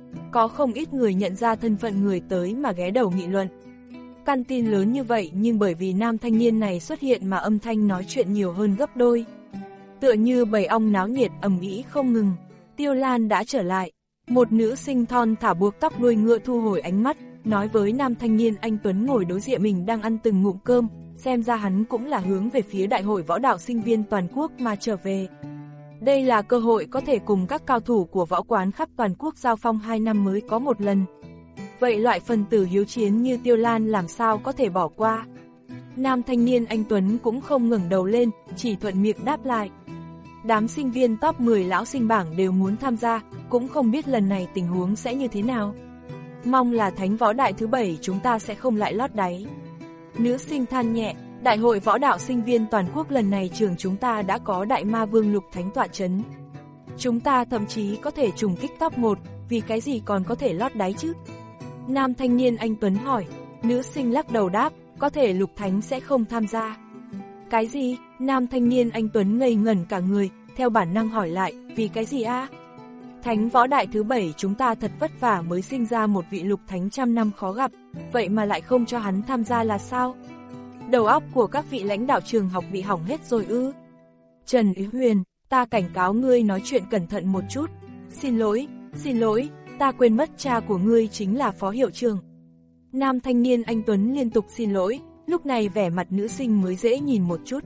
Có không ít người nhận ra thân phận người tới mà ghé đầu nghị luận. Căn tin lớn như vậy nhưng bởi vì nam thanh niên này xuất hiện mà âm thanh nói chuyện nhiều hơn gấp đôi. Tựa như bầy ong náo nhiệt ầm ĩ không ngừng. Tiêu Lan đã trở lại. Một nữ sinh thon thả buộc tóc đuôi ngựa thu hồi ánh mắt, nói với nam thanh niên anh Tuấn ngồi đối diện mình đang ăn từng ngụm cơm, xem ra hắn cũng là hướng về phía Đại hội Võ đạo Sinh viên Toàn quốc mà trở về. Đây là cơ hội có thể cùng các cao thủ của võ quán khắp toàn quốc giao phong hai năm mới có một lần. Vậy loại phần tử hiếu chiến như Tiêu Lan làm sao có thể bỏ qua? Nam thanh niên anh Tuấn cũng không ngẩng đầu lên, chỉ thuận miệng đáp lại. Đám sinh viên top mười lão sinh bảng đều muốn tham gia, cũng không biết lần này tình huống sẽ như thế nào. Mong là thánh võ đại thứ bảy chúng ta sẽ không lại lót đáy. Nữ sinh than nhẹ, Đại hội Võ đạo Sinh viên Toàn quốc lần này trường chúng ta đã có Đại Ma Vương Lục Thánh tọa chấn. Chúng ta thậm chí có thể trùng kích top một, vì cái gì còn có thể lót đáy chứ? Nam thanh niên anh Tuấn hỏi, nữ sinh lắc đầu đáp, có thể Lục Thánh sẽ không tham gia. Cái gì? Nam thanh niên anh Tuấn ngây ngẩn cả người, theo bản năng hỏi lại, vì cái gì a? Thánh võ đại thứ bảy chúng ta thật vất vả mới sinh ra một vị Lục Thánh trăm năm khó gặp, vậy mà lại không cho hắn tham gia là sao? Đầu óc của các vị lãnh đạo trường học bị hỏng hết rồi ư? Trần Ý Huyền, ta cảnh cáo ngươi nói chuyện cẩn thận một chút. Xin lỗi, xin lỗi, ta quên mất cha của ngươi chính là phó hiệu trưởng. Nam thanh niên anh Tuấn liên tục xin lỗi, lúc này vẻ mặt nữ sinh mới dễ nhìn một chút.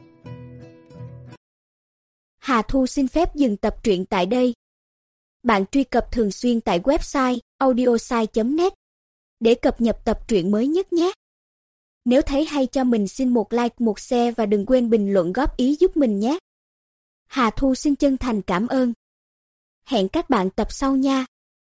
Hà Thu xin phép dừng tập truyện tại đây. Bạn truy cập thường xuyên tại website audiosai chấm net để cập nhật tập truyện mới nhất nhé. Nếu thấy hay cho mình xin một like, một share và đừng quên bình luận góp ý giúp mình nhé. Hà Thu xin chân thành cảm ơn. Hẹn các bạn tập sau nha.